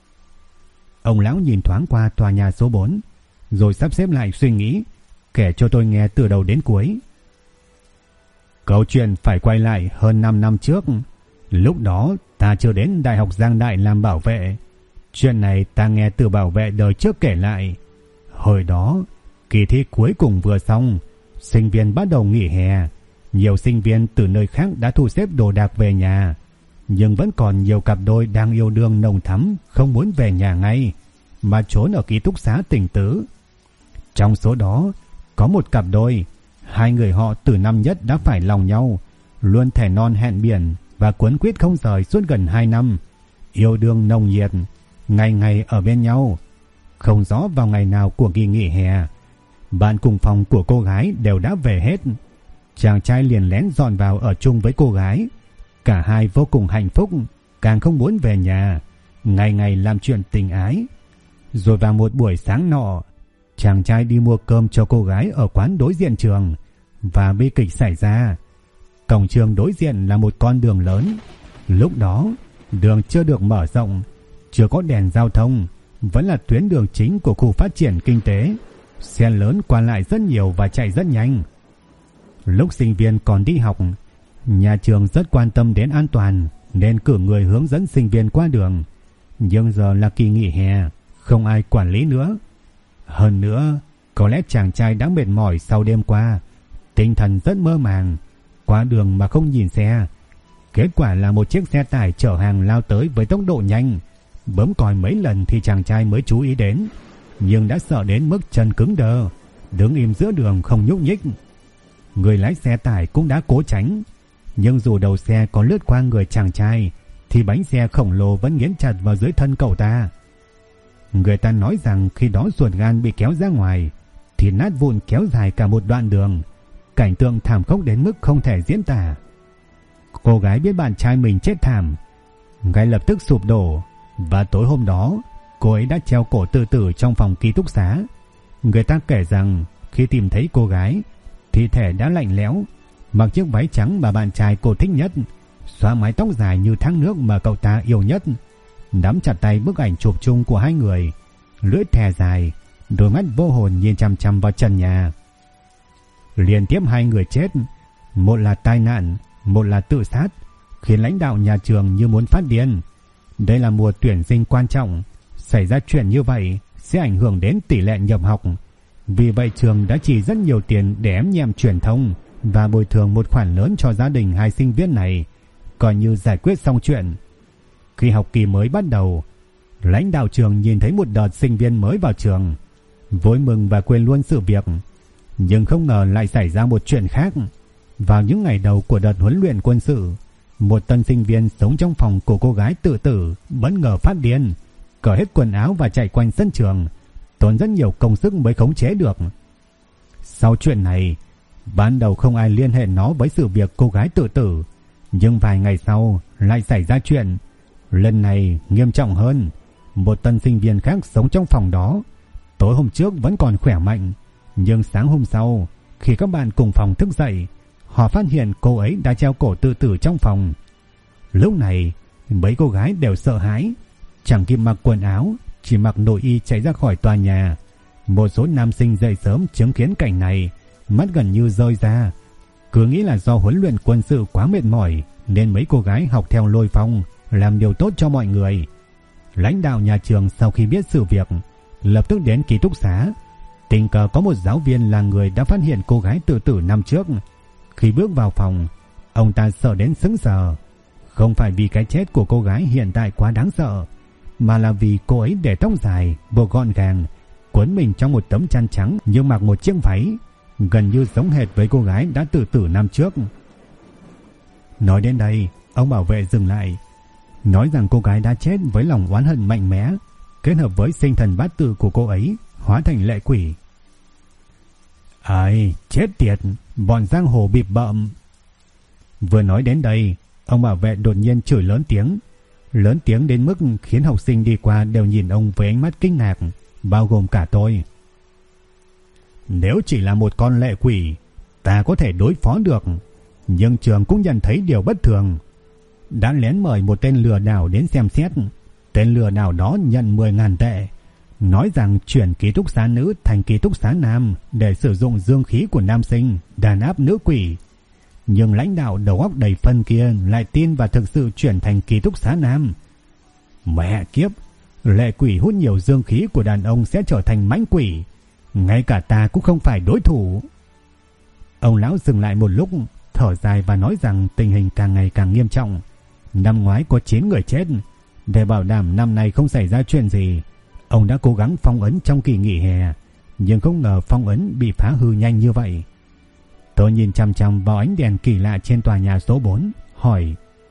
Speaker 1: Ông lão nhìn thoáng qua tòa nhà số 4, rồi sắp xếp lại suy nghĩ, kể cho tôi nghe từ đầu đến cuối. Câu chuyện phải quay lại hơn 5 năm trước. Lúc đó ta chưa đến Đại học Giang Đại làm bảo vệ. Chuyện này ta nghe từ bảo vệ đời trước kể lại. Hồi đó, kỳ thi cuối cùng vừa xong, sinh viên bắt đầu nghỉ hè. Nhiều sinh viên từ nơi khác đã thu xếp đồ đạc về nhà, nhưng vẫn còn nhiều cặp đôi đang yêu đương nồng thắm không muốn về nhà ngay, mà trốn ở ký túc xá Tỉnh Tứ. Trong số đó, có một cặp đôi, hai người họ từ năm nhất đã phải lòng nhau, luôn thề non hẹn biển và quấn quýt không rời suốt gần 2 năm, yêu đương nồng nhiệt, ngày ngày ở bên nhau. Không rõ vào ngày nào của kỳ nghỉ hè, bạn cùng phòng của cô gái đều đã về hết. Chàng trai liền lén dọn vào ở chung với cô gái. Cả hai vô cùng hạnh phúc, càng không muốn về nhà, ngày ngày làm chuyện tình ái. Rồi vào một buổi sáng nọ, chàng trai đi mua cơm cho cô gái ở quán đối diện trường, và bi kịch xảy ra. Cổng trường đối diện là một con đường lớn. Lúc đó, đường chưa được mở rộng, chưa có đèn giao thông, vẫn là tuyến đường chính của khu phát triển kinh tế. Xe lớn qua lại rất nhiều và chạy rất nhanh. Lúc sinh viên còn đi học, nhà trường rất quan tâm đến an toàn nên cử người hướng dẫn sinh viên qua đường. Nhưng giờ là kỳ nghỉ hè, không ai quản lý nữa. Hơn nữa, có lẽ chàng trai đã mệt mỏi sau đêm qua, tinh thần rất mơ màng, qua đường mà không nhìn xe. Kết quả là một chiếc xe tải chở hàng lao tới với tốc độ nhanh. Bấm còi mấy lần thì chàng trai mới chú ý đến, nhưng đã sợ đến mức chân cứng đờ, đứng im giữa đường không nhúc nhích. Người lái xe tải cũng đã cố tránh, nhưng dù đầu xe có lướt qua người chàng trai thì bánh xe khổng lồ vẫn nghiến chặt vào dưới thân cậu ta. Người ta nói rằng khi đó ruột gan bị kéo ra ngoài thì nát vụn kéo dài cả một đoạn đường, cảnh tượng thảm khốc đến mức không thể diễn tả. Cô gái biết bạn trai mình chết thảm, ngay lập tức sụp đổ, và tối hôm đó cô ấy đã treo cổ tự tử trong phòng ký túc xá. Người ta kể rằng khi tìm thấy cô gái, thi thể đã lạnh lẽo, mặc chiếc váy trắng mà bạn trai cô thích nhất, xóa mái tóc dài như thác nước mà cậu ta yêu nhất, nắm chặt tay bức ảnh chụp chung của hai người, lưỡi thè dài, đôi mắt vô hồn nhìn chằm chằm vào trần nhà. Liên tiếp hai người chết, một là tai nạn, một là tự sát, khiến lãnh đạo nhà trường như muốn phát điên. Đây là mùa tuyển sinh quan trọng, xảy ra chuyện như vậy sẽ ảnh hưởng đến tỷ lệ nhập học. Vì vậy trường đã chỉ rất nhiều tiền để ém nhẹm truyền thông và bồi thường một khoản lớn cho gia đình hai sinh viên này, coi như giải quyết xong chuyện. Khi học kỳ mới bắt đầu, lãnh đạo trường nhìn thấy một đợt sinh viên mới vào trường, vui mừng và quên luôn sự việc. Nhưng không ngờ lại xảy ra một chuyện khác. Vào những ngày đầu của đợt huấn luyện quân sự, một tân sinh viên sống trong phòng của cô gái tự tử bất ngờ phát điên, cởi hết quần áo và chạy quanh sân trường, tốn rất nhiều công sức mới khống chế được. Sau chuyện này, ban đầu không ai liên hệ nó với sự việc cô gái tự tử, nhưng vài ngày sau lại xảy ra chuyện. Lần này nghiêm trọng hơn, một tân sinh viên khác sống trong phòng đó Tối hôm trước vẫn còn khỏe mạnh, nhưng sáng hôm sau, khi các bạn cùng phòng thức dậy, họ phát hiện cô ấy đã treo cổ tự tử trong phòng. Lúc này, mấy cô gái đều sợ hãi, chẳng kịp mặc quần áo, chỉ mặc nội y chạy ra khỏi tòa nhà. Một số nam sinh dậy sớm chứng kiến cảnh này, mắt gần như rơi ra, cứ nghĩ là do huấn luyện quân sự quá mệt mỏi nên mấy cô gái học theo Lôi Phong, làm điều tốt cho mọi người. Lãnh đạo nhà trường sau khi biết sự việc, lập tức đến ký túc xá. Tình cờ có một giáo viên là người đã phát hiện cô gái tự tử năm trước. Khi bước vào phòng, ông ta sợ đến sững sờ. Không phải vì cái chết của cô gái hiện tại quá đáng sợ, mà là vì cô ấy để tóc dài, buộc gọn gàng, quấn mình trong một tấm chăn trắng nhưng mặc một chiếc váy, gần như giống hệt với cô gái đã tự tử năm trước. Nói đến đây, ông bảo vệ dừng lại, nói rằng cô gái đã chết với lòng oán hận mạnh mẽ, kết hợp với sinh thần bát tự của cô ấy, hóa thành lệ quỷ. Ai, chết tiệt, bọn giang hồ bịp bợm. Vừa nói đến đây, ông bảo vệ đột nhiên chửi lớn tiếng đến mức khiến học sinh đi qua đều nhìn ông với ánh mắt kinh ngạc, bao gồm cả tôi. Nếu chỉ là một con lệ quỷ, ta có thể đối phó được, nhưng trường cũng nhận thấy điều bất thường. Đã lén mời một tên lừa đảo đến xem xét. Tên lừa đảo đó nhận 10.000 tệ, nói rằng chuyển ký túc xá nữ thành ký túc xá nam để sử dụng dương khí của nam sinh đàn áp nữ quỷ. Nhưng lãnh đạo đầu óc đầy phân kia lại tin và thực sự chuyển thành ký túc xá nam. Mẹ kiếp, lệ quỷ hút nhiều dương khí của đàn ông sẽ trở thành mãnh quỷ, ngay cả ta cũng không phải đối thủ. Ông lão dừng lại một lúc, thở dài và nói rằng tình hình càng ngày càng nghiêm trọng. Năm ngoái có 9 người chết. Để bảo đảm năm nay không xảy ra chuyện gì, ông đã cố gắng phong ấn trong kỳ nghỉ hè, nhưng không ngờ phong ấn bị phá hư nhanh như vậy. Tôi nhìn chằm chằm vào ánh đèn kỳ lạ trên tòa nhà số 4, hỏi: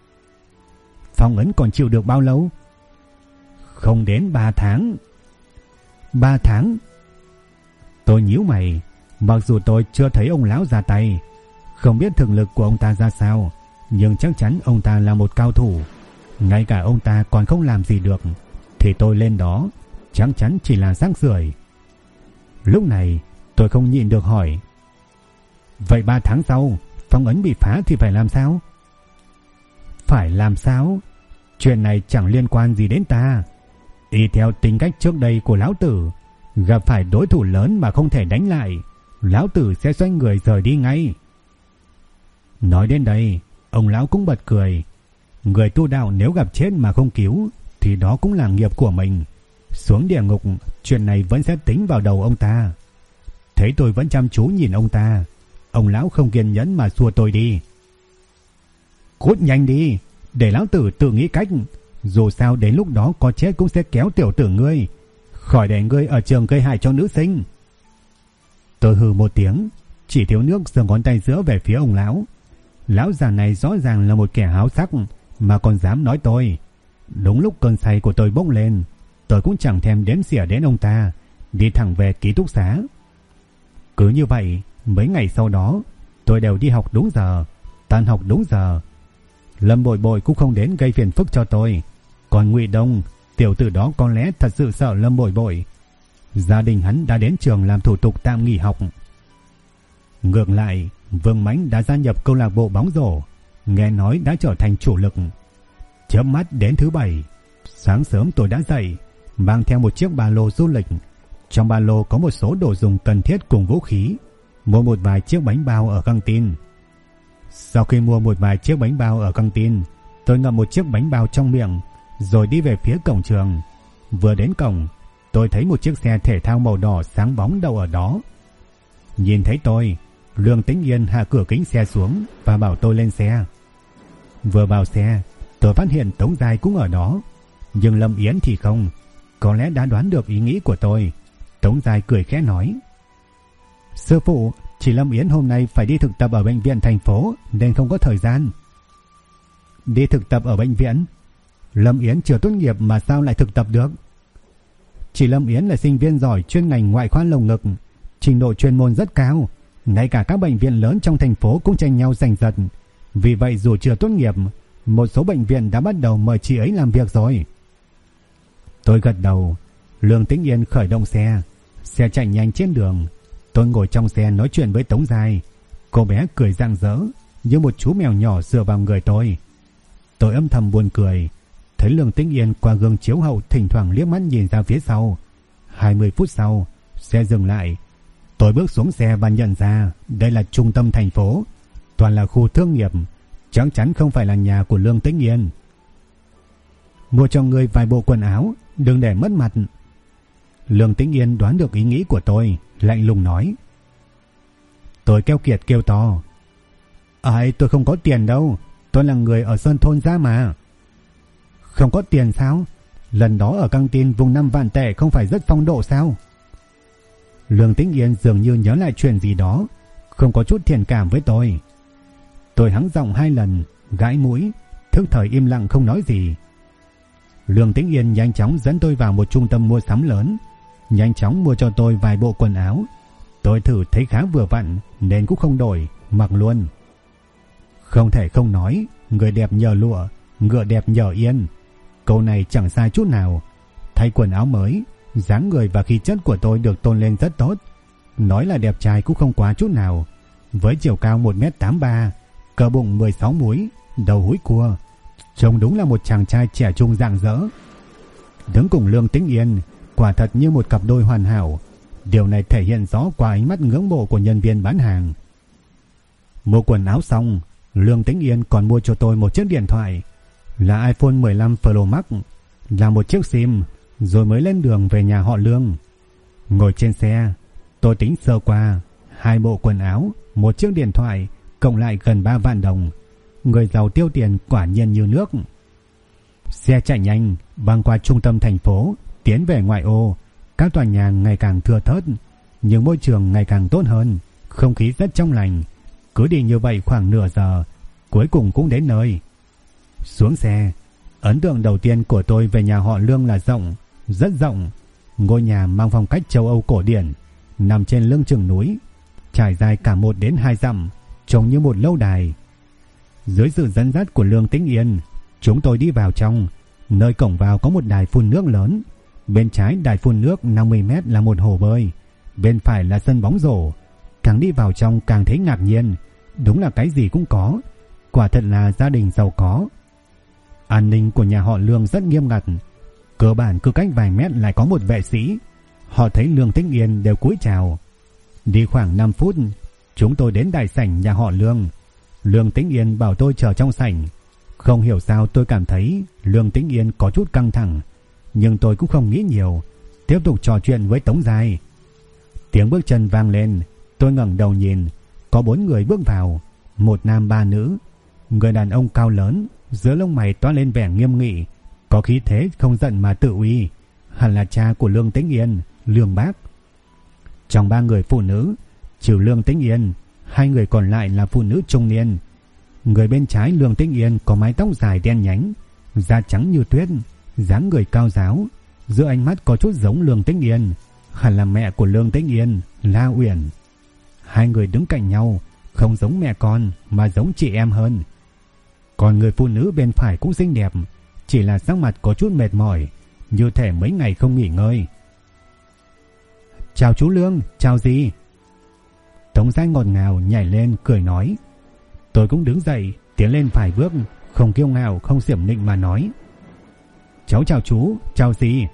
Speaker 1: phong ấn còn chịu được bao lâu? Không đến 3 tháng. 3 tháng? Tôi nhíu mày, mặc dù tôi chưa thấy ông lão ra tay, không biết thực lực của ông ta ra sao, nhưng chắc chắn ông ta là một cao thủ. Ngay cả ông ta còn không làm gì được, thì tôi lên đó chắc chắn chỉ là rác rưởi. Lúc này tôi không nhịn được hỏi: vậy 3 tháng sau phong ấn bị phá thì phải làm sao? Phải làm sao? Chuyện này chẳng liên quan gì đến ta. Y theo tính cách trước đây của lão tử, gặp phải đối thủ lớn mà không thể đánh lại, lão tử sẽ xoay người rời đi ngay. Nói đến đây, ông lão cũng bật cười. Người tu đạo nếu gặp chết mà không cứu thì đó cũng là nghiệp của mình. Xuống địa ngục, chuyện này vẫn sẽ tính vào đầu ông ta. Thấy tôi vẫn chăm chú nhìn ông ta, ông lão không kiên nhẫn mà xua tôi đi. Cút nhanh đi, để lão tử tự nghĩ cách. Dù sao đến lúc đó có chết cũng sẽ kéo tiểu tử ngươi, khỏi để ngươi ở trường gây hại cho nữ sinh. Tôi hừ một tiếng, chỉ thiếu nước giơ ngón tay giữa về phía ông lão. Lão già này rõ ràng là một kẻ háo sắc mà còn dám nói tôi. Đúng lúc cơn say của tôi bốc lên, tôi cũng chẳng thèm đếm xỉa đến ông ta, đi thẳng về ký túc xá. Cứ như vậy, mấy ngày sau đó, tôi đều đi học đúng giờ, tan học đúng giờ. Lâm Bội Bội cũng không đến gây phiền phức cho tôi. Còn Ngụy Đông, tiểu tử đó có lẽ thật sự sợ Lâm Bội Bội. Gia đình hắn đã đến trường làm thủ tục tạm nghỉ học. Ngược lại, Vương Mãnh đã gia nhập câu lạc bộ bóng rổ, nghe nói đã trở thành chủ lực. Chớp mắt đến thứ Bảy, sáng sớm tôi đã dậy, mang theo một chiếc ba lô du lịch. Trong ba lô có một số đồ dùng cần thiết cùng vũ khí, mua một vài chiếc bánh bao ở căng tin. Sau khi mua một vài chiếc bánh bao ở căng tin, tôi ngậm một chiếc bánh bao trong miệng, rồi đi về phía cổng trường. Vừa đến cổng, tôi thấy một chiếc xe thể thao màu đỏ sáng bóng đậu ở đó. Nhìn thấy tôi, Lương Tĩnh Yên hạ cửa kính xe xuống và bảo tôi lên xe. Vừa vào xe, tôi phát hiện Tống Giai cũng ở đó, nhưng Lâm Yến thì không. Có lẽ đã đoán được ý nghĩ của tôi. Tống Giai cười khẽ nói: sư phụ, chị Lâm Yến hôm nay phải đi thực tập ở bệnh viện thành phố nên không có thời gian. Đi thực tập ở bệnh viện? Lâm Yến chưa tốt nghiệp mà sao lại thực tập được? Chị Lâm Yến là sinh viên giỏi chuyên ngành ngoại khoa lồng ngực, trình độ chuyên môn rất cao, ngay cả các bệnh viện lớn trong thành phố cũng tranh nhau giành giật. Vì vậy dù chưa tốt nghiệp, một số bệnh viện đã bắt đầu mời chị ấy làm việc rồi. Tôi gật đầu. Lương Tĩnh Yên khởi động xe, Xe chạy nhanh trên đường. Tôi ngồi trong xe nói chuyện với Tống Giai. Cô bé cười rạng rỡ như một chú mèo nhỏ dựa vào người tôi. Tôi âm thầm buồn cười. Thấy Lương Tĩnh Yên qua gương chiếu hậu thỉnh thoảng liếc mắt nhìn ra phía sau. 20 phút sau, xe dừng lại. Tôi bước xuống xe và nhận ra đây là trung tâm thành phố, toàn là khu thương nghiệp, chắc chắn không phải là nhà của Lương Tĩnh Yên. Mua cho ngươi vài bộ quần áo, đừng để mất mặt. Lương Tĩnh Yên đoán được ý nghĩ của tôi, lạnh lùng nói. Tôi keo kiệt kêu to. Ai, tôi không có tiền đâu, tôi là người ở Sơn Thôn ra mà. Không có tiền sao? Lần đó ở căng tin vùng 5 vạn tệ không phải rất phong độ sao? Lương Tĩnh Yên dường như nhớ lại chuyện gì đó, không có chút thiện cảm với tôi. Tôi hắng giọng 2 lần, gãi mũi, thức thời im lặng không nói gì. Lương Tĩnh Yên nhanh chóng dẫn tôi vào một trung tâm mua sắm lớn, nhanh chóng mua cho tôi vài bộ quần áo. Tôi thử thấy khá vừa vặn nên cũng không đổi, mặc luôn. Không thể không nói, người đẹp nhờ lụa, ngựa đẹp nhờ yên. Câu này chẳng sai chút nào. Thay quần áo mới, dáng người và khí chất của tôi được tôn lên rất tốt. Nói là đẹp trai cũng không quá chút nào. Với chiều cao 1m83, cơ bụng 16 múi, đầu húi cua, trông đúng là một chàng trai trẻ trung rạng rỡ. Đứng cùng Lương Tĩnh Yên, quả thật như một cặp đôi hoàn hảo. Điều này thể hiện rõ qua ánh mắt ngưỡng mộ của nhân viên bán hàng. Mua quần áo xong, Lương Tĩnh Yên còn mua cho tôi một chiếc điện thoại, là iPhone 15 Pro Max, là một chiếc SIM, rồi mới lên đường về nhà họ Lương. Ngồi trên xe, tôi tính sơ qua, 2 bộ quần áo, một chiếc điện thoại, cộng lại gần 3 vạn đồng. Người giàu tiêu tiền quả nhiên như nước. Xe chạy nhanh, băng qua trung tâm thành phố, tiến về ngoại ô. Các tòa nhà ngày càng thưa thớt, nhưng môi trường ngày càng tốt hơn, không khí rất trong lành. Cứ đi như vậy khoảng nửa giờ, cuối cùng cũng đến nơi. Xuống xe, ấn tượng đầu tiên của tôi về nhà họ Lương là rộng, rất rộng. Ngôi nhà mang phong cách châu Âu cổ điển, nằm trên lưng chừng núi, trải dài cả 1 đến 2 dặm, trông như một lâu đài. Dưới sự dẫn dắt của Lương Tĩnh Yên, chúng tôi đi vào trong. Nơi cổng vào có một đài phun nước lớn. Bên trái đài phun nước 50 mét là một hồ bơi, bên phải là sân bóng rổ. Càng đi vào trong càng thấy ngạc nhiên, đúng là cái gì cũng có. Quả thật là gia đình giàu có. An ninh của nhà họ Lương rất nghiêm ngặt, cơ bản cứ cách vài mét lại có một vệ sĩ. Họ thấy Lương Tĩnh Yên đều cúi chào. Đi khoảng 5 phút, chúng tôi đến đại sảnh nhà họ Lương. Lương Tĩnh Yên bảo tôi chờ trong sảnh. Không hiểu sao tôi cảm thấy Lương Tĩnh Yên có chút căng thẳng, nhưng tôi cũng không nghĩ nhiều, tiếp tục trò chuyện với Tống Giai. Tiếng bước chân vang lên, tôi ngẩng đầu nhìn, có 4 người bước vào, 1 nam 3 nữ. Người đàn ông cao lớn, giữa lông mày toát lên vẻ nghiêm nghị, có khí thế không giận mà tự uy, hẳn là cha của Lương Tĩnh Yên, Lương Bác. Trong 3 người phụ nữ, trừ Lương Tĩnh Yên, 2 người còn lại là phụ nữ trung niên. Người bên trái Lương Tĩnh Yên có mái tóc dài đen nhánh, da trắng như tuyết, dáng người cao ráo, giữa ánh mắt có chút giống Lương Tĩnh Yên, hẳn là mẹ của Lương Tĩnh Yên, La Uyển. 2 người đứng cạnh nhau, không giống mẹ con mà giống chị em hơn. Còn người phụ nữ bên phải cũng xinh đẹp, chỉ là sắc mặt có chút mệt mỏi, như thể mấy ngày không nghỉ ngơi. Chào chú Lương, chào gì? Tống Giai ngọt ngào nhảy lên cười nói. Tôi cũng đứng dậy, tiến lên vài bước, không kiêu ngạo không xiểm nịnh mà nói. Cháu chào chú, chào gì?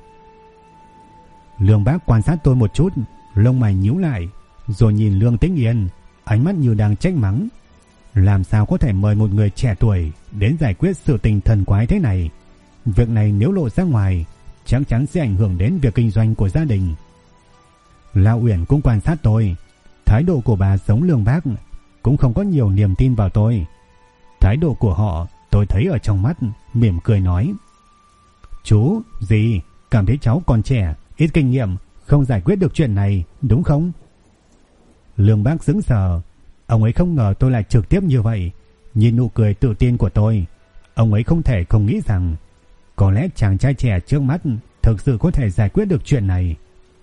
Speaker 1: Lương Bác quan sát tôi một chút, lông mày nhíu lại, rồi nhìn Lương Tĩnh Yên, ánh mắt như đang trách mắng. Làm sao có thể mời một người trẻ tuổi đến giải quyết sự tình thần quái thế này? Việc này nếu lộ ra ngoài, chắc chắn sẽ ảnh hưởng đến việc kinh doanh của gia đình. La Uyển cũng quan sát tôi. Thái độ của bà giống Lương Bác, cũng không có nhiều niềm tin vào tôi. Thái độ của họ tôi thấy ở trong mắt, mỉm cười nói. Chú, gì? Cảm thấy cháu còn trẻ, ít kinh nghiệm, không giải quyết được chuyện này, đúng không? Lương Bác sững sờ. Ông ấy không ngờ tôi lại trực tiếp như vậy. Nhìn nụ cười tự tin của tôi, ông ấy không thể không nghĩ rằng có lẽ chàng trai trẻ trước mắt thực sự có thể giải quyết được chuyện này.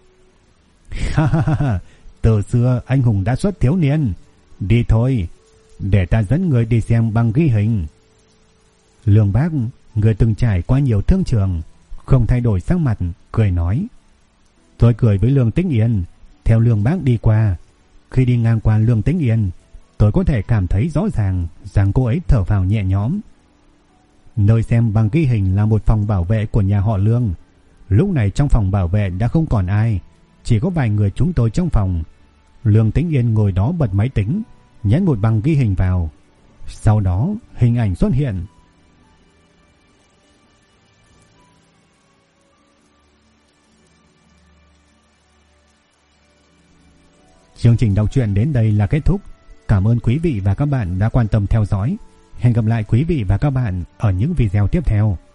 Speaker 1: Ha ha ha, từ xưa anh hùng đã xuất thiếu niên. Đi thôi, để ta dẫn người đi xem băng ghi hình. Lương Bác, người từng trải qua nhiều thương trường, không thay đổi sắc mặt, cười nói. Tôi cười với Lương Tĩnh Yên, theo Lương Bác đi qua. Khi đi ngang qua Lương Tĩnh Yên, tôi có thể cảm thấy rõ ràng rằng cô ấy thở phào nhẹ nhõm. Nơi xem bằng ghi hình là một phòng bảo vệ của nhà họ Lương. Lúc này trong phòng bảo vệ đã không còn ai, chỉ có vài người chúng tôi trong phòng. Lương Tĩnh Yên ngồi đó bật máy tính, nhấn một bằng ghi hình vào. Sau đó hình ảnh xuất hiện. Chương trình đọc truyện đến đây là kết thúc. Cảm ơn quý vị và các bạn đã quan tâm theo dõi. Hẹn gặp lại quý vị và các bạn ở những video tiếp theo.